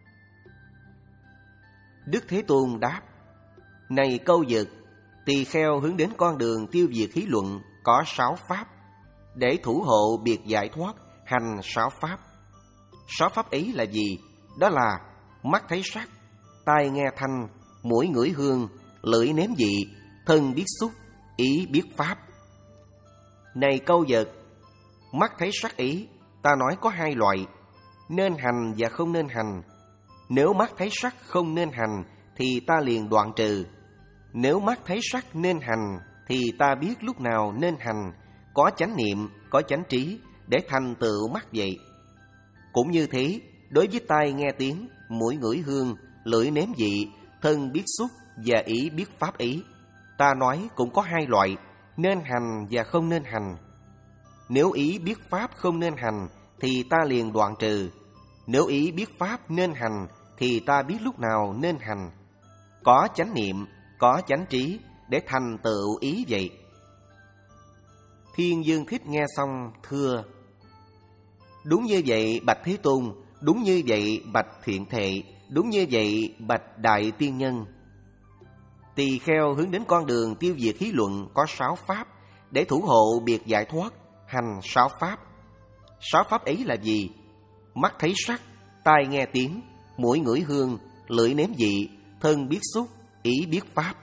Đức Thế Tôn đáp: Này Câu Dực, tỳ kheo hướng đến con đường tiêu diệt khí luận có sáu pháp, để thủ hộ biệt giải thoát, hành sáu pháp. Sáu pháp ấy là gì? Đó là mắt thấy sắc, tai nghe thanh, mũi ngửi hương, lưỡi nếm vị, thân biết xúc, ý biết pháp. Này Câu Dực, mắt thấy sắc ý, ta nói có hai loại, nên hành và không nên hành. Nếu mắt thấy sắc không nên hành, thì ta liền đoạn trừ. Nếu mắt thấy sắc nên hành, thì ta biết lúc nào nên hành, có chánh niệm, có chánh trí để thành tựu mắt vậy. Cũng như thế, đối với tai nghe tiếng, mũi ngửi hương, lưỡi nếm vị, thân biết xúc và ý biết pháp ý, ta nói cũng có hai loại, nên hành và không nên hành. Nếu ý biết pháp không nên hành, thì ta liền đoạn trừ. Nếu ý biết pháp nên hành, thì ta biết lúc nào nên hành, có chánh niệm, có chánh trí để thành tựu ý vậy. Thiên Dương Thích nghe xong thưa: Đúng như vậy bạch Thế Tôn, đúng như vậy bạch Thiện Thệ, đúng như vậy bạch Đại Tiên Nhân. Tỳ kheo hướng đến con đường tiêu diệt khí luận có sáu pháp, để thủ hộ biệt giải thoát, hành sáu pháp. Sáu pháp ấy là gì? Mắt thấy sắc, tai nghe tiếng, mũi ngửi hương, lưỡi nếm vị, thân biết xúc, ý biết pháp.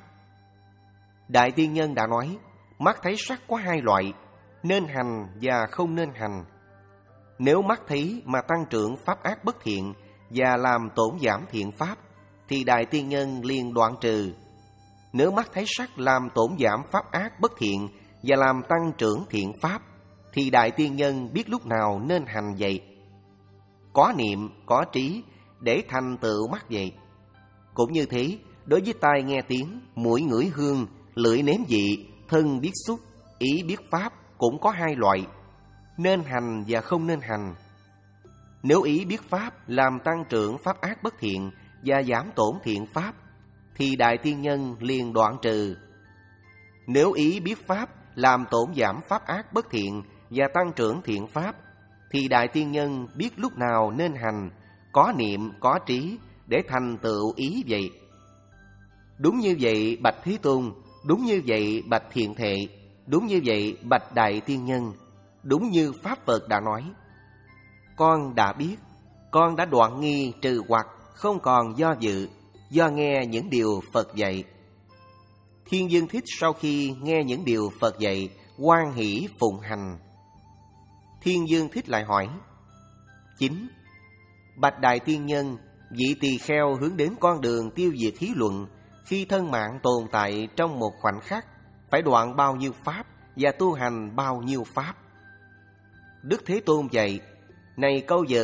Đại Tiên Nhân đã nói, mắt thấy sắc có hai loại, nên hành và không nên hành. Nếu mắt thấy mà tăng trưởng pháp ác bất thiện và làm tổn giảm thiện pháp, thì Đại Tiên Nhân liền đoạn trừ. Nếu mắt thấy sắc làm tổn giảm pháp ác bất thiện và làm tăng trưởng thiện pháp, thì Đại Tiên Nhân biết lúc nào nên hành vậy, có niệm, có trí để thành tựu mắt vậy. Cũng như thế, đối với tai nghe tiếng, mũi ngửi hương, lưỡi nếm vị, thân biết xúc, ý biết pháp cũng có hai loại, nên hành và không nên hành. Nếu ý biết pháp làm tăng trưởng pháp ác bất thiện và giảm tổn thiện pháp, thì Đại Tiên Nhân liền đoạn trừ. Nếu ý biết pháp làm tổn giảm pháp ác bất thiện và tăng trưởng thiện pháp, thì Đại Tiên Nhân biết lúc nào nên hành, có niệm, có trí để thành tựu ý vậy. Đúng như vậy bạch Thế Tôn, đúng như vậy bạch Thiện Thệ, đúng như vậy bạch Đại Tiên Nhân. Đúng như Pháp Phật đã nói, con đã biết, con đã đoạn nghi trừ hoặc, không còn do dự, do nghe những điều Phật dạy. Thiên Dương Thích sau khi nghe những điều Phật dạy, hoan hỷ phụng hành. Thiên Dương Thích lại hỏi: chín. Bạch Đại Tiên Nhân, vị tỳ kheo hướng đến con đường tiêu diệt khí luận, khi thân mạng tồn tại trong một khoảnh khắc, phải đoạn bao nhiêu pháp và tu hành bao nhiêu pháp? Đức Thế Tôn dạy: Này Câu Dực,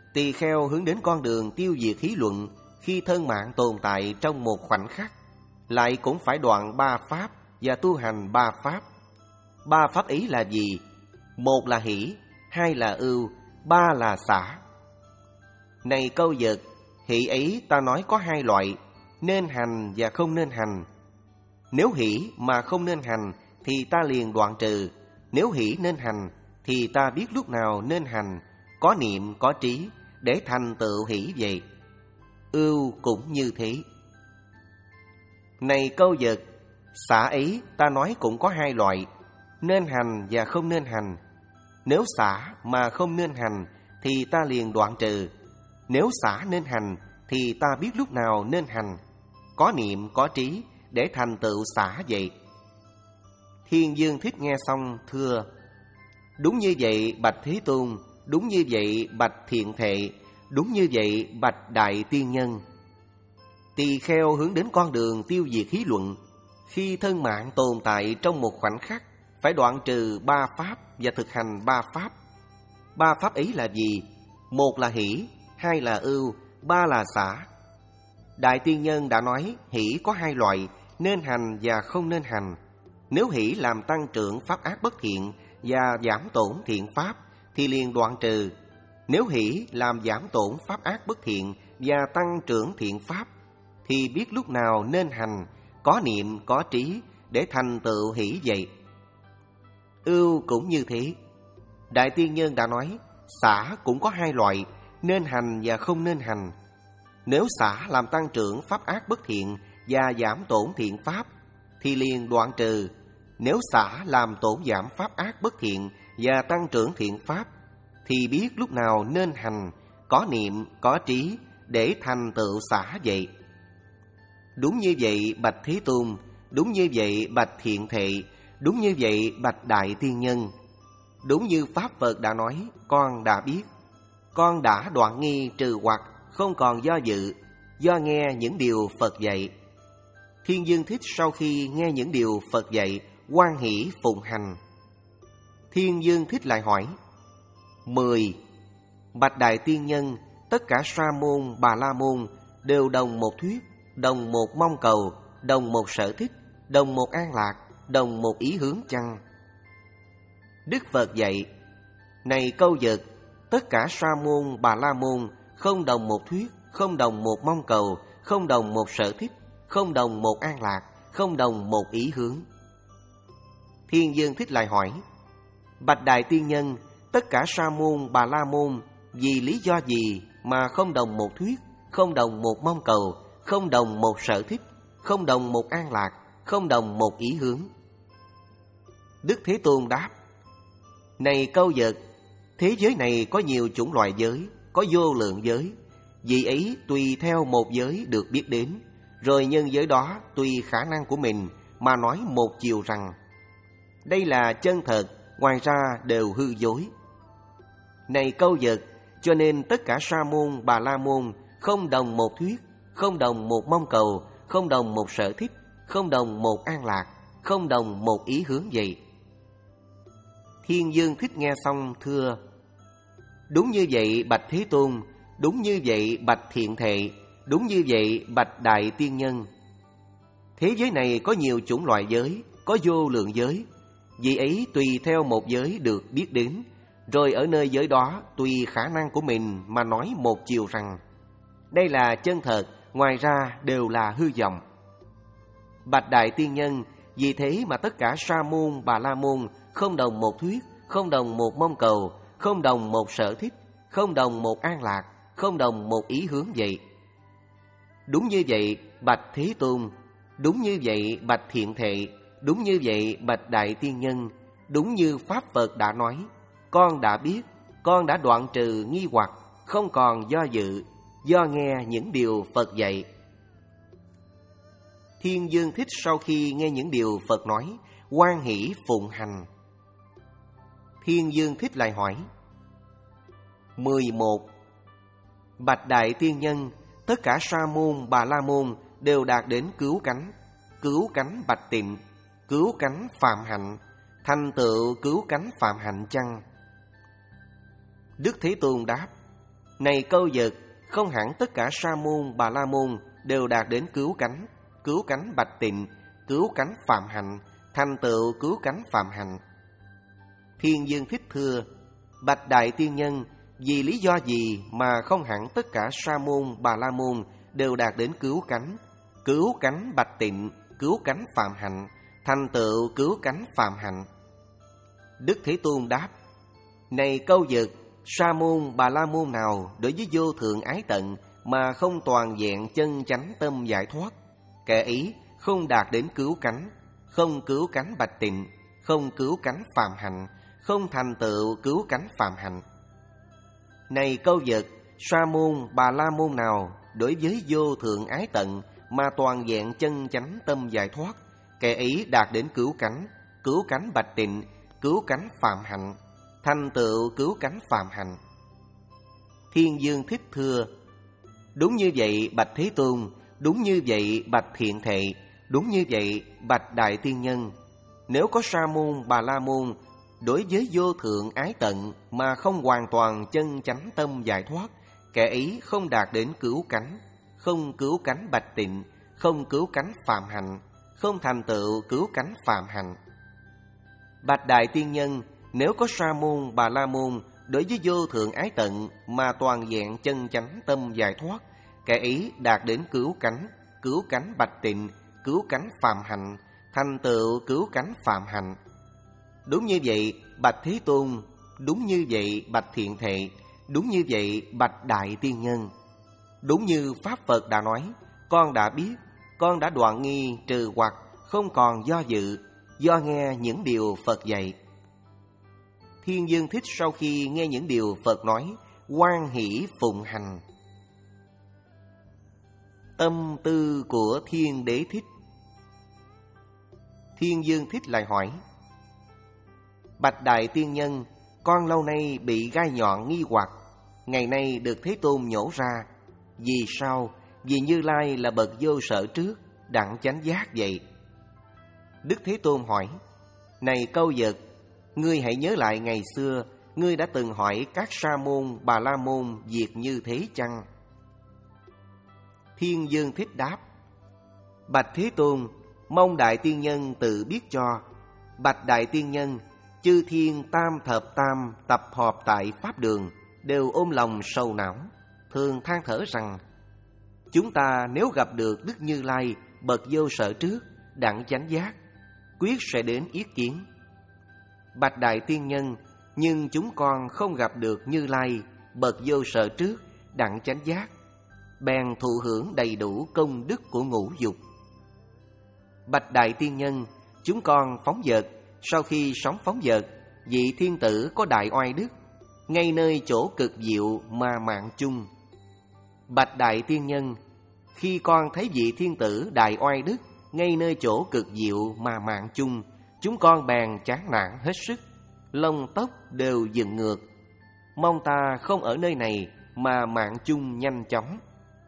Tỳ kheo hướng đến con đường tiêu diệt khí luận, khi thân mạng tồn tại trong một khoảnh khắc, lại cũng phải đoạn ba pháp và tu hành ba pháp. Ba pháp ý là gì? Một là hỷ, hai là ưu, ba là xả. Này câu vật, hỷ ấy ta nói có hai loại, nên hành và không nên hành. Nếu hỷ mà không nên hành thì ta liền đoạn trừ. Nếu hỷ nên hành thì ta biết lúc nào nên hành, có niệm có trí để thành tựu hỷ vậy. Ưu cũng như thế. Này câu vật, xả ấy ta nói cũng có hai loại, nên hành và không nên hành. Nếu xả mà không nên hành thì ta liền đoạn trừ. Nếu xả nên hành thì ta biết lúc nào nên hành, có niệm có trí để thành tựu xả vậy. Thiên Dương Thích nghe xong thưa: Đúng như vậy bạch Thế Tôn, đúng như vậy bạch Thiện Thệ, đúng như vậy bạch Đại Tiên Nhân. Tỳ kheo hướng đến con đường tiêu diệt khí luận, khi thân mạng tồn tại trong một khoảnh khắc, phải đoạn trừ ba pháp và thực hành ba pháp. Ba pháp ấy là gì? Một là hỷ, hai là ưu, ba là xả. Đại Tiên Nhân đã nói hỷ có hai loại, nên hành và không nên hành. Nếu hỷ làm tăng trưởng pháp ác bất thiện và giảm tổn thiện pháp thì liền đoạn trừ. Nếu hỷ làm giảm tổn pháp ác bất thiện và tăng trưởng thiện pháp thì biết lúc nào nên hành, có niệm có trí để thành tựu hỷ vậy. Ưu cũng như thế. Đại Tiên Nhân đã nói xả cũng có hai loại, nên hành và không nên hành. Nếu xả làm tăng trưởng pháp ác bất thiện và giảm tổn thiện pháp thì liền đoạn trừ. Nếu xả làm tổn giảm pháp ác bất thiện và tăng trưởng thiện pháp thì biết lúc nào nên hành, có niệm có trí để thành tựu xả vậy. Đúng như vậy bạch Thế Tôn, đúng như vậy bạch Thiện Thệ, đúng như vậy bạch Đại Tiên Nhân. Đúng như Pháp Phật đã nói, con đã biết. Con đã đoạn nghi trừ hoặc, không còn do dự, do nghe những điều Phật dạy. Thiên Dương Thích sau khi nghe những điều Phật dạy, hoan hỷ phụng hành. Thiên Dương Thích lại hỏi: Mười. Bạch Đại Tiên Nhân, tất cả Sa môn, Bà La môn đều đồng một thuyết, đồng một mong cầu, đồng một sở thích, đồng một an lạc, đồng một ý hướng chăng? Đức Phật dạy: Này câu vật, tất cả Sa môn, Bà La môn không đồng một thuyết, không đồng một mong cầu, không đồng một sở thích, không đồng một an lạc, không đồng một ý hướng. Thiên Dương Thích lại hỏi: Bạch Đại Tiên Nhân, tất cả Sa môn, Bà La môn vì lý do gì mà không đồng một thuyết, không đồng một mong cầu, không đồng một sở thích, không đồng một an lạc, không đồng một ý hướng? Đức Thế Tôn đáp: Này câu vật, thế giới này có nhiều chủng loại giới, có vô lượng giới. Vì ấy tùy theo một giới được biết đến, rồi nhân giới đó tùy khả năng của mình mà nói một chiều rằng đây là chân thật, ngoài ra đều hư dối. Này câu vật, cho nên tất cả Sa môn, Bà La môn không đồng một thuyết, không đồng một mong cầu, không đồng một sở thích, không đồng một an lạc, không đồng một ý hướng vậy. Thiên Dương Thích nghe xong thưa: Đúng như vậy bạch Thế Tôn, đúng như vậy bạch Thiện Thệ, đúng như vậy bạch Đại Tiên Nhân. Thế giới này có nhiều chủng loại giới, có vô lượng giới. Vì ấy tùy theo một giới được biết đến, rồi ở nơi giới đó tùy khả năng của mình mà nói một chiều rằng đây là chân thật, ngoài ra đều là hư vọng. Bạch Đại Tiên Nhân, vì thế mà tất cả Sa môn, Bà La môn không đồng một thuyết, không đồng một mong cầu, không đồng một sở thích, không đồng một an lạc, không đồng một ý hướng vậy. Đúng như vậy bạch Thế Tôn, đúng như vậy bạch Thiện Thệ, đúng như vậy bạch Đại Tiên Nhân. Đúng như Pháp Phật đã nói, con đã biết, con đã đoạn trừ nghi hoặc, không còn do dự, do nghe những điều Phật dạy. Thiên Dương Thích sau khi nghe những điều Phật nói, hoan hỷ phụng hành. Thiên Dương Thích lại hỏi: Mười một. Bạch Đại Tiên Nhân, tất cả Sa môn, Bà La môn đều đạt đến cứu cánh, cứu cánh bạch tịnh, cứu cánh phạm hạnh, thành tựu cứu cánh phạm hạnh chăng? Đức Thế Tôn đáp: Này câu vật, không hẳn tất cả sa môn Bà La Môn đều đạt đến cứu cánh, cứu cánh bạch tịnh, cứu cánh phạm hạnh, thành tựu cứu cánh phạm hạnh. Thiên Dương Thích thưa: Bạch Đại Tiên Nhân, vì lý do gì mà không hẳn tất cả sa môn Bà La Môn đều đạt đến cứu cánh, cứu cánh bạch tịnh, cứu cánh phạm hạnh, thành tựu cứu cánh phạm hạnh? Đức Thế Tôn đáp: Này câu vật, sa môn Bà La Môn nào đối với vô thượng ái tận mà không toàn vẹn chân chánh tâm giải thoát, kẻ ấy không đạt đến cứu cánh, không cứu cánh bạch tịnh, không cứu cánh phạm hạnh, không thành tựu cứu cánh phạm hạnh. Này câu vật, sa môn Bà La Môn nào đối với vô thượng ái tận mà toàn vẹn chân chánh tâm giải thoát, kẻ ấy đạt đến cứu cánh, cứu cánh bạch tịnh, cứu cánh phạm hạnh, thành tựu cứu cánh phạm hạnh. Thiên Dương Thích thưa: Đúng như vậy bạch Thế Tôn, đúng như vậy bạch Thiện Thệ, đúng như vậy bạch Đại Tiên Nhân. Nếu có sa môn Bà La Môn đối với vô thượng ái tận mà không hoàn toàn chân chánh tâm giải thoát, kẻ ấy không đạt đến cứu cánh, không cứu cánh bạch tịnh, không cứu cánh phạm hạnh, không thành tựu cứu cánh phạm hạnh. Bạch Đại Tiên Nhân, nếu có sa môn Bà La Môn đối với vô thượng ái tận mà toàn vẹn chân chánh tâm giải thoát, kẻ ấy đạt đến cứu cánh, cứu cánh bạch tịnh, cứu cánh phạm hạnh, thành tựu cứu cánh phạm hạnh. Đúng như vậy bạch Thế Tôn, đúng như vậy bạch Thiện Thệ, đúng như vậy bạch Đại Tiên Nhân. Đúng như Pháp Phật đã nói: Con đã biết, con đã đoạn nghi trừ hoặc, không còn do dự, do nghe những điều Phật dạy. Thiên Dương Thích sau khi nghe những điều Phật nói, hoan hỷ phụng hành. Tâm tư của Thiên Đế Thích. Thiên Dương Thích lại hỏi: Bạch Đại Tiên Nhân, con lâu nay bị gai nhọn nghi hoặc, ngày nay được Thế Tôn nhổ ra. Vì sao? Vì Như Lai là bậc vô sở trước, đặng chánh giác vậy. Đức Thế Tôn hỏi: Này câu vật, ngươi hãy nhớ lại ngày xưa, ngươi đã từng hỏi các sa môn Bà La Môn việc như thế chăng? Thiên Dương Thích đáp: Bạch Thế Tôn, mong Đại Tiên Nhân tự biết cho. Bạch Đại Tiên Nhân, chư thiên tam thập tam tập họp tại Pháp Đường đều ôm lòng sầu não, thường than thở rằng: Chúng ta nếu gặp được Đức Như Lai bậc vô sở trước, đặng chánh giác, quyết sẽ đến yết kiến. Bạch Đại Tiên Nhân, nhưng chúng con không gặp được Như Lai bậc vô sở trước, đặng chánh giác, bèn thụ hưởng đầy đủ công đức của ngũ dục. Bạch Đại Tiên Nhân, chúng con phóng dật, sau khi sống phóng dật, vị thiên tử có đại oai đức, ngay nơi chỗ cực diệu mà mạng chung. Bạch Đại Tiên Nhân, khi con thấy vị thiên tử đại oai đức, ngay nơi chỗ cực diệu mà mạng chung, chúng con bèn chán nản hết sức, lông tóc đều dựng ngược, mong ta không ở nơi này mà mạng chung nhanh chóng.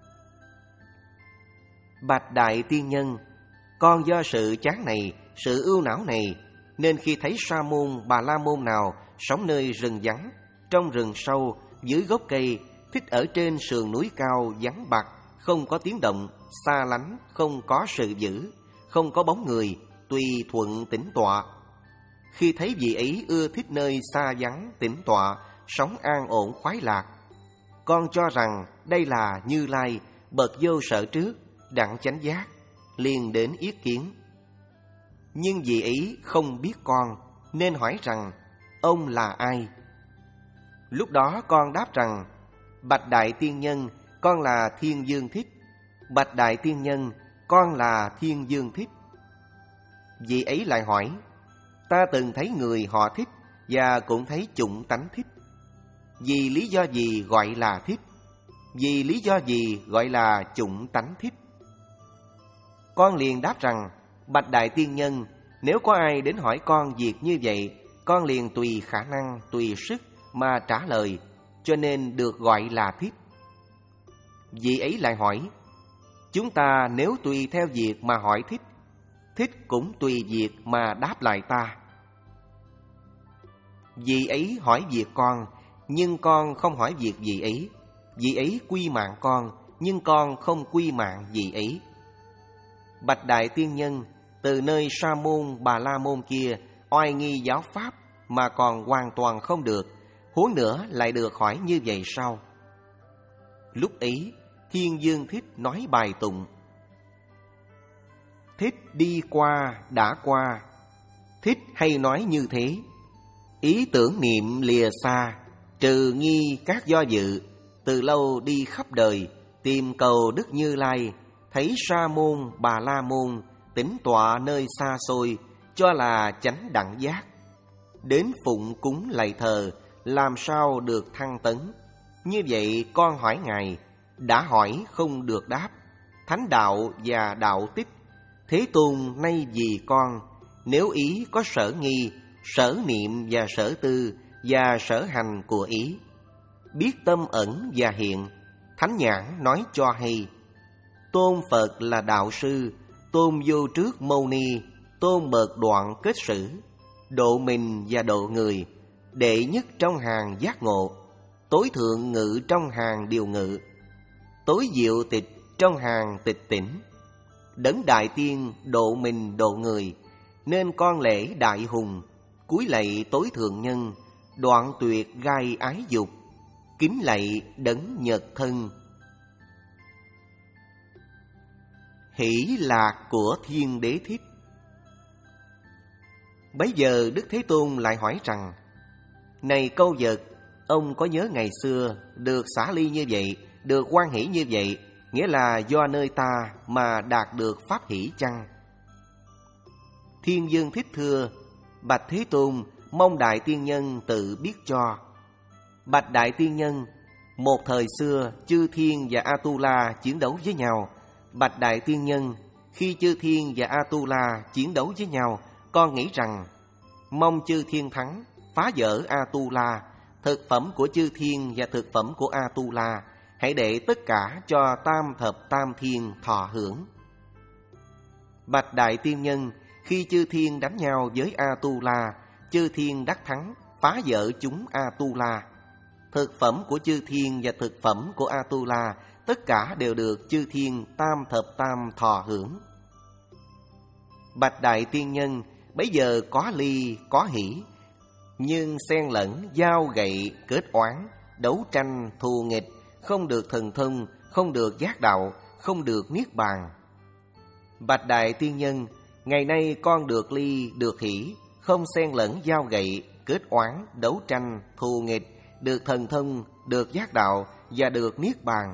Bạch Đại Tiên Nhân, con do sự chán này, sự ưu não này, nên khi thấy sa môn Bà La Môn nào sống nơi rừng vắng, trong rừng sâu, dưới gốc cây, thích ở trên sườn núi cao vắng bặt, không có tiếng động, xa lánh, không có sự dữ, không có bóng người, tùy thuận tĩnh tọa. Khi thấy vị ấy ưa thích nơi xa vắng tĩnh tọa, sống an ổn khoái lạc, con cho rằng đây là Như Lai bậc vô sở trước, đặng chánh giác, liền đến yết kiến. Nhưng vị ấy không biết con, nên hỏi rằng: Ông là ai? Lúc đó con đáp rằng: Bạch Đại Tiên Nhân, con là Thiên Dương Thích. Bạch Đại Tiên Nhân, con là Thiên Dương Thích. Vị ấy lại hỏi: Ta từng thấy người họ Thích, và cũng thấy chủng tánh thích. Vì lý do gì gọi là thích? Vì lý do gì gọi là chủng tánh thích? Con liền đáp rằng: Bạch Đại Tiên Nhân, nếu có ai đến hỏi con việc như vậy, con liền tùy khả năng, tùy sức mà trả lời, cho nên được gọi là thích. Vị ấy lại hỏi: Chúng ta nếu tùy theo việc mà hỏi thích, thích cũng tùy việc mà đáp lại ta. Vị ấy hỏi việc con, nhưng con không hỏi việc vị ấy. vị ấy quy mạng con, nhưng con không quy mạng vị ấy. Bạch Đại Tiên Nhân, từ nơi Sa môn Bà La môn kia oai nghi giáo pháp mà còn hoàn toàn không được, huống nữa lại được hỏi như vậy sao? Lúc ấy Thiên Dương Thích nói bài tụng: thích đi qua đã qua. Thích hay nói như thế: ý tưởng niệm lìa xa, trừ nghi các do dự, từ lâu đi khắp đời, tìm cầu Đức Như Lai, thấy Sa môn Bà La môn, tĩnh tọa nơi xa xôi, cho là chánh đẳng giác. Đến phụng cúng lạy thờ, làm sao được thăng tấn? Như vậy con hỏi Ngài, đã hỏi không được đáp. Thánh đạo và đạo tích, Thế Tôn nay vì con, nếu ý có sở nghi, sở niệm và sở tư và sở hành của ý, biết tâm ẩn và hiện, Thánh nhãn nói cho hay. Tôn Phật là đạo sư, tôn vô trước mâu ni, tôn bậc đoạn kết sử, độ mình và độ người, đệ nhất trong hàng giác ngộ, tối thượng ngự trong hàng điều ngự, tối diệu tịch trong hàng tịch tỉnh. Đấng đại tiên độ mình độ người, nên con lễ đại hùng, cúi lạy tối thượng nhân, đoạn tuyệt gai ái dục, kính lạy đấng nhật thân. Hỷ lạc của Thiên Đế Thích. Bấy giờ Đức Thế Tôn lại hỏi rằng: này Câu Vật, ông có nhớ ngày xưa được xả ly như vậy, được hoan hỷ như vậy, nghĩa là do nơi ta mà đạt được pháp hỷ chăng? Thiên Dương Thích thưa: bạch Thế Tôn, mong Đại Tiên Nhân tự biết cho. Bạch Đại Tiên Nhân, một thời xưa chư thiên và Atula chiến đấu với nhau. Bạch Đại Tiên Nhân, khi chư thiên và Atula chiến đấu với nhau, con nghĩ rằng mong chư thiên thắng, phá vỡ Atula, thực phẩm của chư thiên và thực phẩm của Atula, hãy để tất cả cho tam thập tam thiên thọ hưởng. Bạch Đại Tiên Nhân, khi chư thiên đánh nhau với Atula, chư thiên đắc thắng, phá vỡ chúng Atula. Thực phẩm của chư thiên và thực phẩm của Atula, tất cả đều được chư thiên tam thập tam thọ hưởng. Bạch Đại Tiên Nhân, bấy giờ có ly, có hỷ, nhưng xen lẫn dao gậy kết oán, đấu tranh thù nghịch, không được thần thông, không được giác đạo, không được niết bàn. Bạch Đại Tiên Nhân, ngày nay con được ly, được hỷ, không xen lẫn dao gậy kết oán, đấu tranh thù nghịch, được thần thông, được giác đạo và được niết bàn.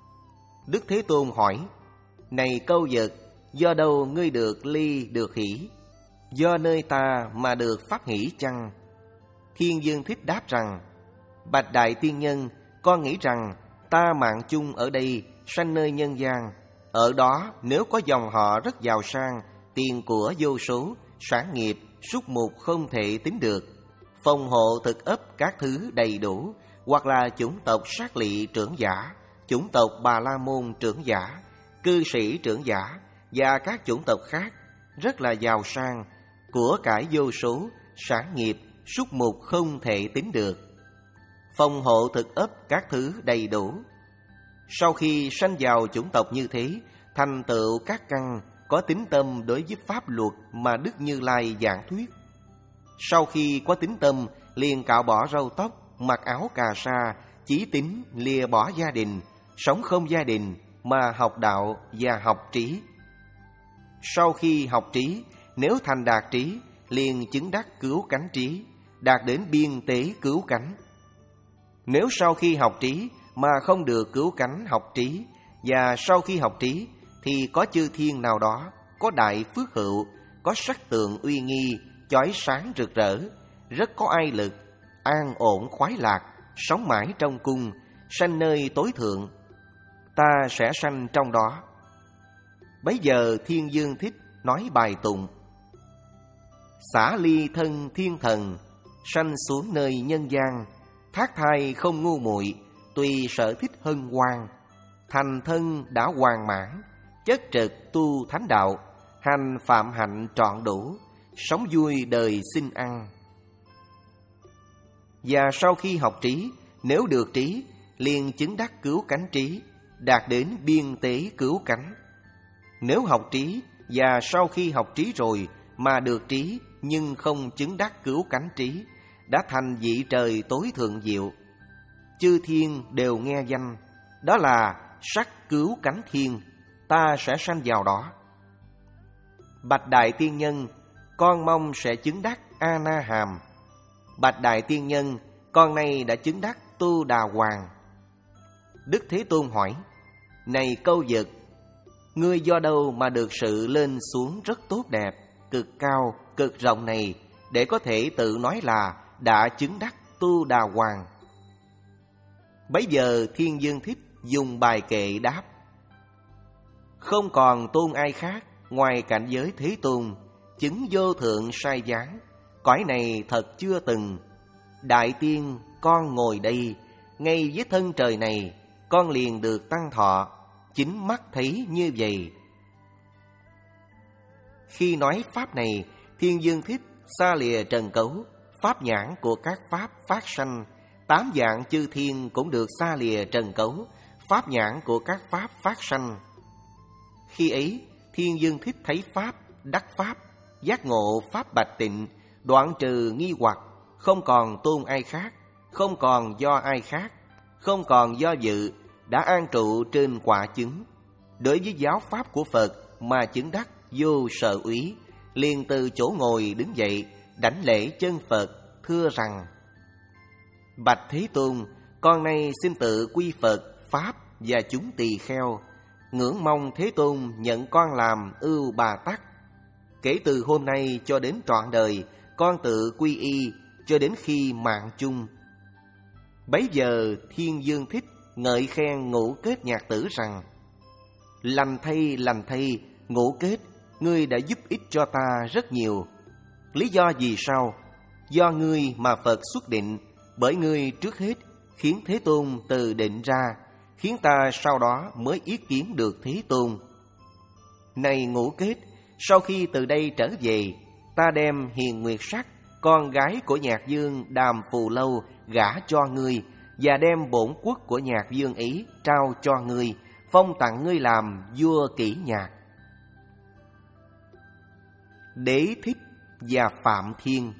Đức Thế Tôn hỏi: này Câu Vật, do đâu ngươi được ly, được hỷ? Do nơi ta mà được pháp hỷ chăng? Thiên Dương Thích đáp rằng: bạch Đại Tiên Nhân, con nghĩ rằng ta mạng chung ở đây, sanh nơi nhân gian. Ở đó nếu có dòng họ rất giàu sang, tiền của vô số, sản nghiệp, súc mục không thể tính được, phòng hộ thực ấp các thứ đầy đủ, hoặc là chủng tộc sát lị trưởng giả, chủng tộc Bà La môn trưởng giả, cư sĩ trưởng giả và các chủng tộc khác, rất là giàu sang, của cải vô số, sản nghiệp, súc mục không thể tính được, phòng hộ thực ấp các thứ đầy đủ. Sau khi sanh vào chủng tộc như thế, thành tựu các căn, có tín tâm đối với pháp luật mà Đức Như Lai giảng thuyết. Sau khi có tín tâm, liền cạo bỏ râu tóc, mặc áo cà sa, chí tín lìa bỏ gia đình, sống không gia đình mà học đạo và học trí. Sau khi học trí, nếu thành đạt trí, liền chứng đắc cứu cánh trí, đạt đến biên tế cứu cánh. Nếu sau khi học trí mà không được cứu cánh học trí, và sau khi học trí thì có chư thiên nào đó, có đại phước hữu, có sắc tượng uy nghi, chói sáng rực rỡ, rất có ai lực, an ổn khoái lạc, sống mãi trong cung, sanh nơi tối thượng, ta sẽ sanh trong đó. Bấy giờ Thiên Dương Thích nói bài tụng: xả ly thân thiên thần, sanh xuống nơi nhân gian, thác thai không ngu muội, tùy sở thích hân hoan, thành thân đã hoàn mãn, chất trực tu thánh đạo, hành phạm hạnh trọn đủ, sống vui đời xin ăn. Và sau khi học trí, nếu được trí, liền chứng đắc cứu cánh trí, đạt đến biên tế cứu cánh. Nếu học trí và sau khi học trí rồi mà được trí nhưng không chứng đắc cứu cánh trí, đã thành vị trời tối thượng diệu. Chư thiên đều nghe danh, đó là sắc cứu cánh thiên, ta sẽ sanh vào đó. Bạch đại tiên nhân, con mong sẽ chứng đắc A Na Hàm. Bạch đại tiên nhân, con nay đã chứng đắc Tu Đà Hoàng. Đức Thế Tôn hỏi: này câu vật, ngươi do đâu mà được sự lên xuống rất tốt đẹp, cực cao, cực rộng này, để có thể tự nói là đã chứng đắc Tu Đà Hoàng? Bấy giờ Thiên Dương Thích dùng bài kệ đáp: không còn tôn ai khác ngoài cảnh giới Thế Tôn, chứng vô thượng sai dáng, cõi này thật chưa từng. Đại tiên, con ngồi đây, ngay với thân trời này, con liền được tăng thọ, chính mắt thấy như vậy. Khi nói pháp này, Thiên Dương Thích xa lìa trần cấu, pháp nhãn của các pháp phát sanh. Tám dạng chư thiên cũng được xa lìa trần cấu, pháp nhãn của các pháp phát sanh. Khi ấy, Thiên Dương Thích thấy pháp, đắc pháp, giác ngộ pháp bạch tịnh, đoạn trừ nghi hoặc, không còn tôn ai khác, không còn do ai khác, không còn do dự, đã an trụ trên quả chứng. Đối với giáo pháp của Phật mà chứng đắc vô sợ úy, liền từ chỗ ngồi đứng dậy, đảnh lễ chân Phật, thưa rằng: bạch Thế Tôn, con nay xin tự quy Phật, Pháp và chúng tỳ kheo, ngưỡng mong Thế Tôn nhận con làm ưu bà tắc. Kể từ hôm nay cho đến trọn đời, con tự quy y cho đến khi mạng chung. Bấy giờ Thiên Dương Thích ngợi khen Ngũ Kết Nhạc Tử rằng: lành thay, lành thay, Ngũ Kết, ngươi đã giúp ích cho ta rất nhiều. Lý do vì sao? Do ngươi mà Phật xuất định, bởi ngươi trước hết khiến Thế Tôn từ định ra, khiến ta sau đó mới yết kiến được Thế Tôn. Này Ngũ Kết, sau khi từ đây trở về, ta đem Hiền Nguyệt Sắc, con gái của Nhạc Dương Đàm Phù Lâu, gả cho ngươi, và đem bổn quốc của Nhạc Dương ấy trao cho ngươi, phong tặng ngươi làm vua Kỷ Nhạc. Đế Thích và Phạm Thiên.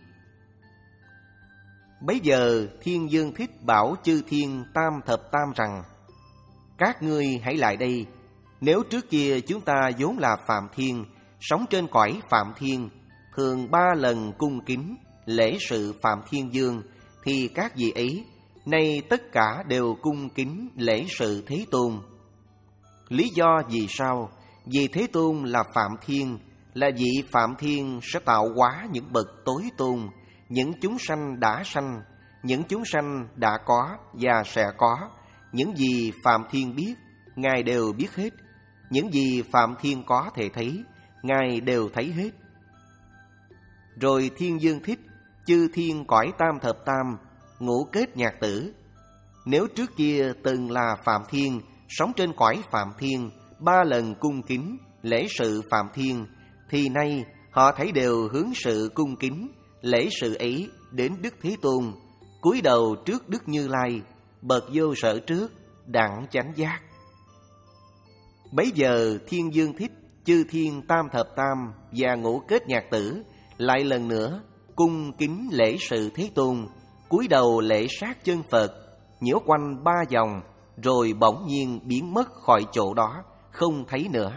Bấy giờ Thiên Dương Thích bảo chư thiên tam thập tam rằng: các ngươi hãy lại đây. Nếu trước kia chúng ta vốn là Phạm Thiên, sống trên cõi Phạm Thiên, thường ba lần cung kính lễ sự Phạm Thiên Dương, thì các vị ấy nay tất cả đều cung kính lễ sự Thế Tôn. Lý do vì sao? Vì Thế Tôn là Phạm Thiên, là vị Phạm Thiên sẽ tạo hóa những bậc tối tôn, những chúng sanh đã sanh, những chúng sanh đã có và sẽ có. Những gì Phạm Thiên biết, Ngài đều biết hết. Những gì Phạm Thiên có thể thấy, Ngài đều thấy hết. Rồi Thiên Dương Thích, chư thiên cõi tam thập tam, Ngũ Kết Nhạc Tử. Nếu trước kia từng là Phạm Thiên, sống trên cõi Phạm Thiên, ba lần cung kính lễ sự Phạm Thiên, thì nay họ thấy đều hướng sự cung kính lễ sự ấy đến Đức Thế Tôn, cúi đầu trước Đức Như Lai, bậc vô sở trước, đặng chánh giác. Bấy giờ Thiên Dương Thích, chư thiên tam thập tam và Ngũ Kết Nhạc Tử lại lần nữa cung kính lễ sự Thế Tôn, cúi đầu lễ sát chân Phật, nhiễu quanh ba vòng, rồi bỗng nhiên biến mất khỏi chỗ đó, không thấy nữa.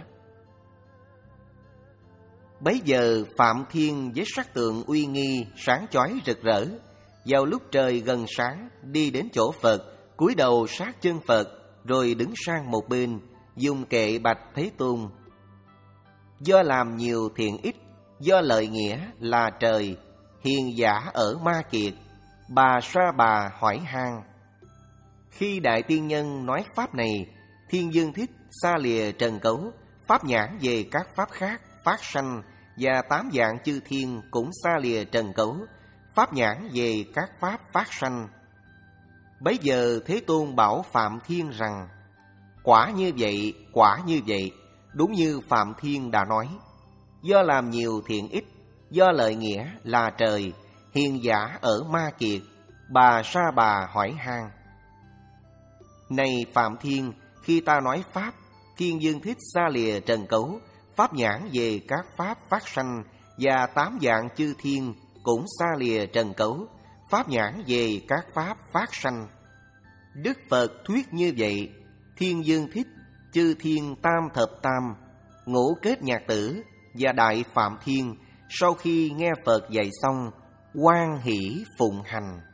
Bấy giờ Phạm Thiên với sắc tượng uy nghi sáng chói rực rỡ, vào lúc trời gần sáng đi đến chỗ Phật, cúi đầu sát chân Phật, rồi đứng sang một bên, dùng kệ bạch Thế Tôn: do làm nhiều thiện ích, do lợi nghĩa là trời, hiền giả ở Ma Kiệt, bà sa bà hỏi han. Khi đại tiên nhân nói pháp này, Thiên Dương Thích xa lìa trần cấu, pháp nhãn về các pháp khác phát sanh, và tám dạng chư thiên cũng xa lìa trần cấu, pháp nhãn về các pháp phát sanh. Bấy giờ Thế Tôn bảo Phạm Thiên rằng: quả như vậy, quả như vậy, đúng như Phạm Thiên đã nói. Do làm nhiều thiện ích, do lợi nghĩa là trời, hiền giả ở Ma Kiệt, bà sa bà hỏi han. Này Phạm Thiên, khi ta nói Pháp, Thiên Dương Thích xa lìa trần cấu, pháp nhãn về các Pháp phát sanh, và tám dạng chư thiên cũng xa lìa trần cấu, pháp nhãn về các Pháp phát sanh. Đức Phật thuyết như vậy, Thiên Dương Thích, chư thiên tam thập tam, Ngũ Kết Nhạc Tử và Đại Phạm Thiên sau khi nghe Phật dạy xong, hoan hỷ phụng hành.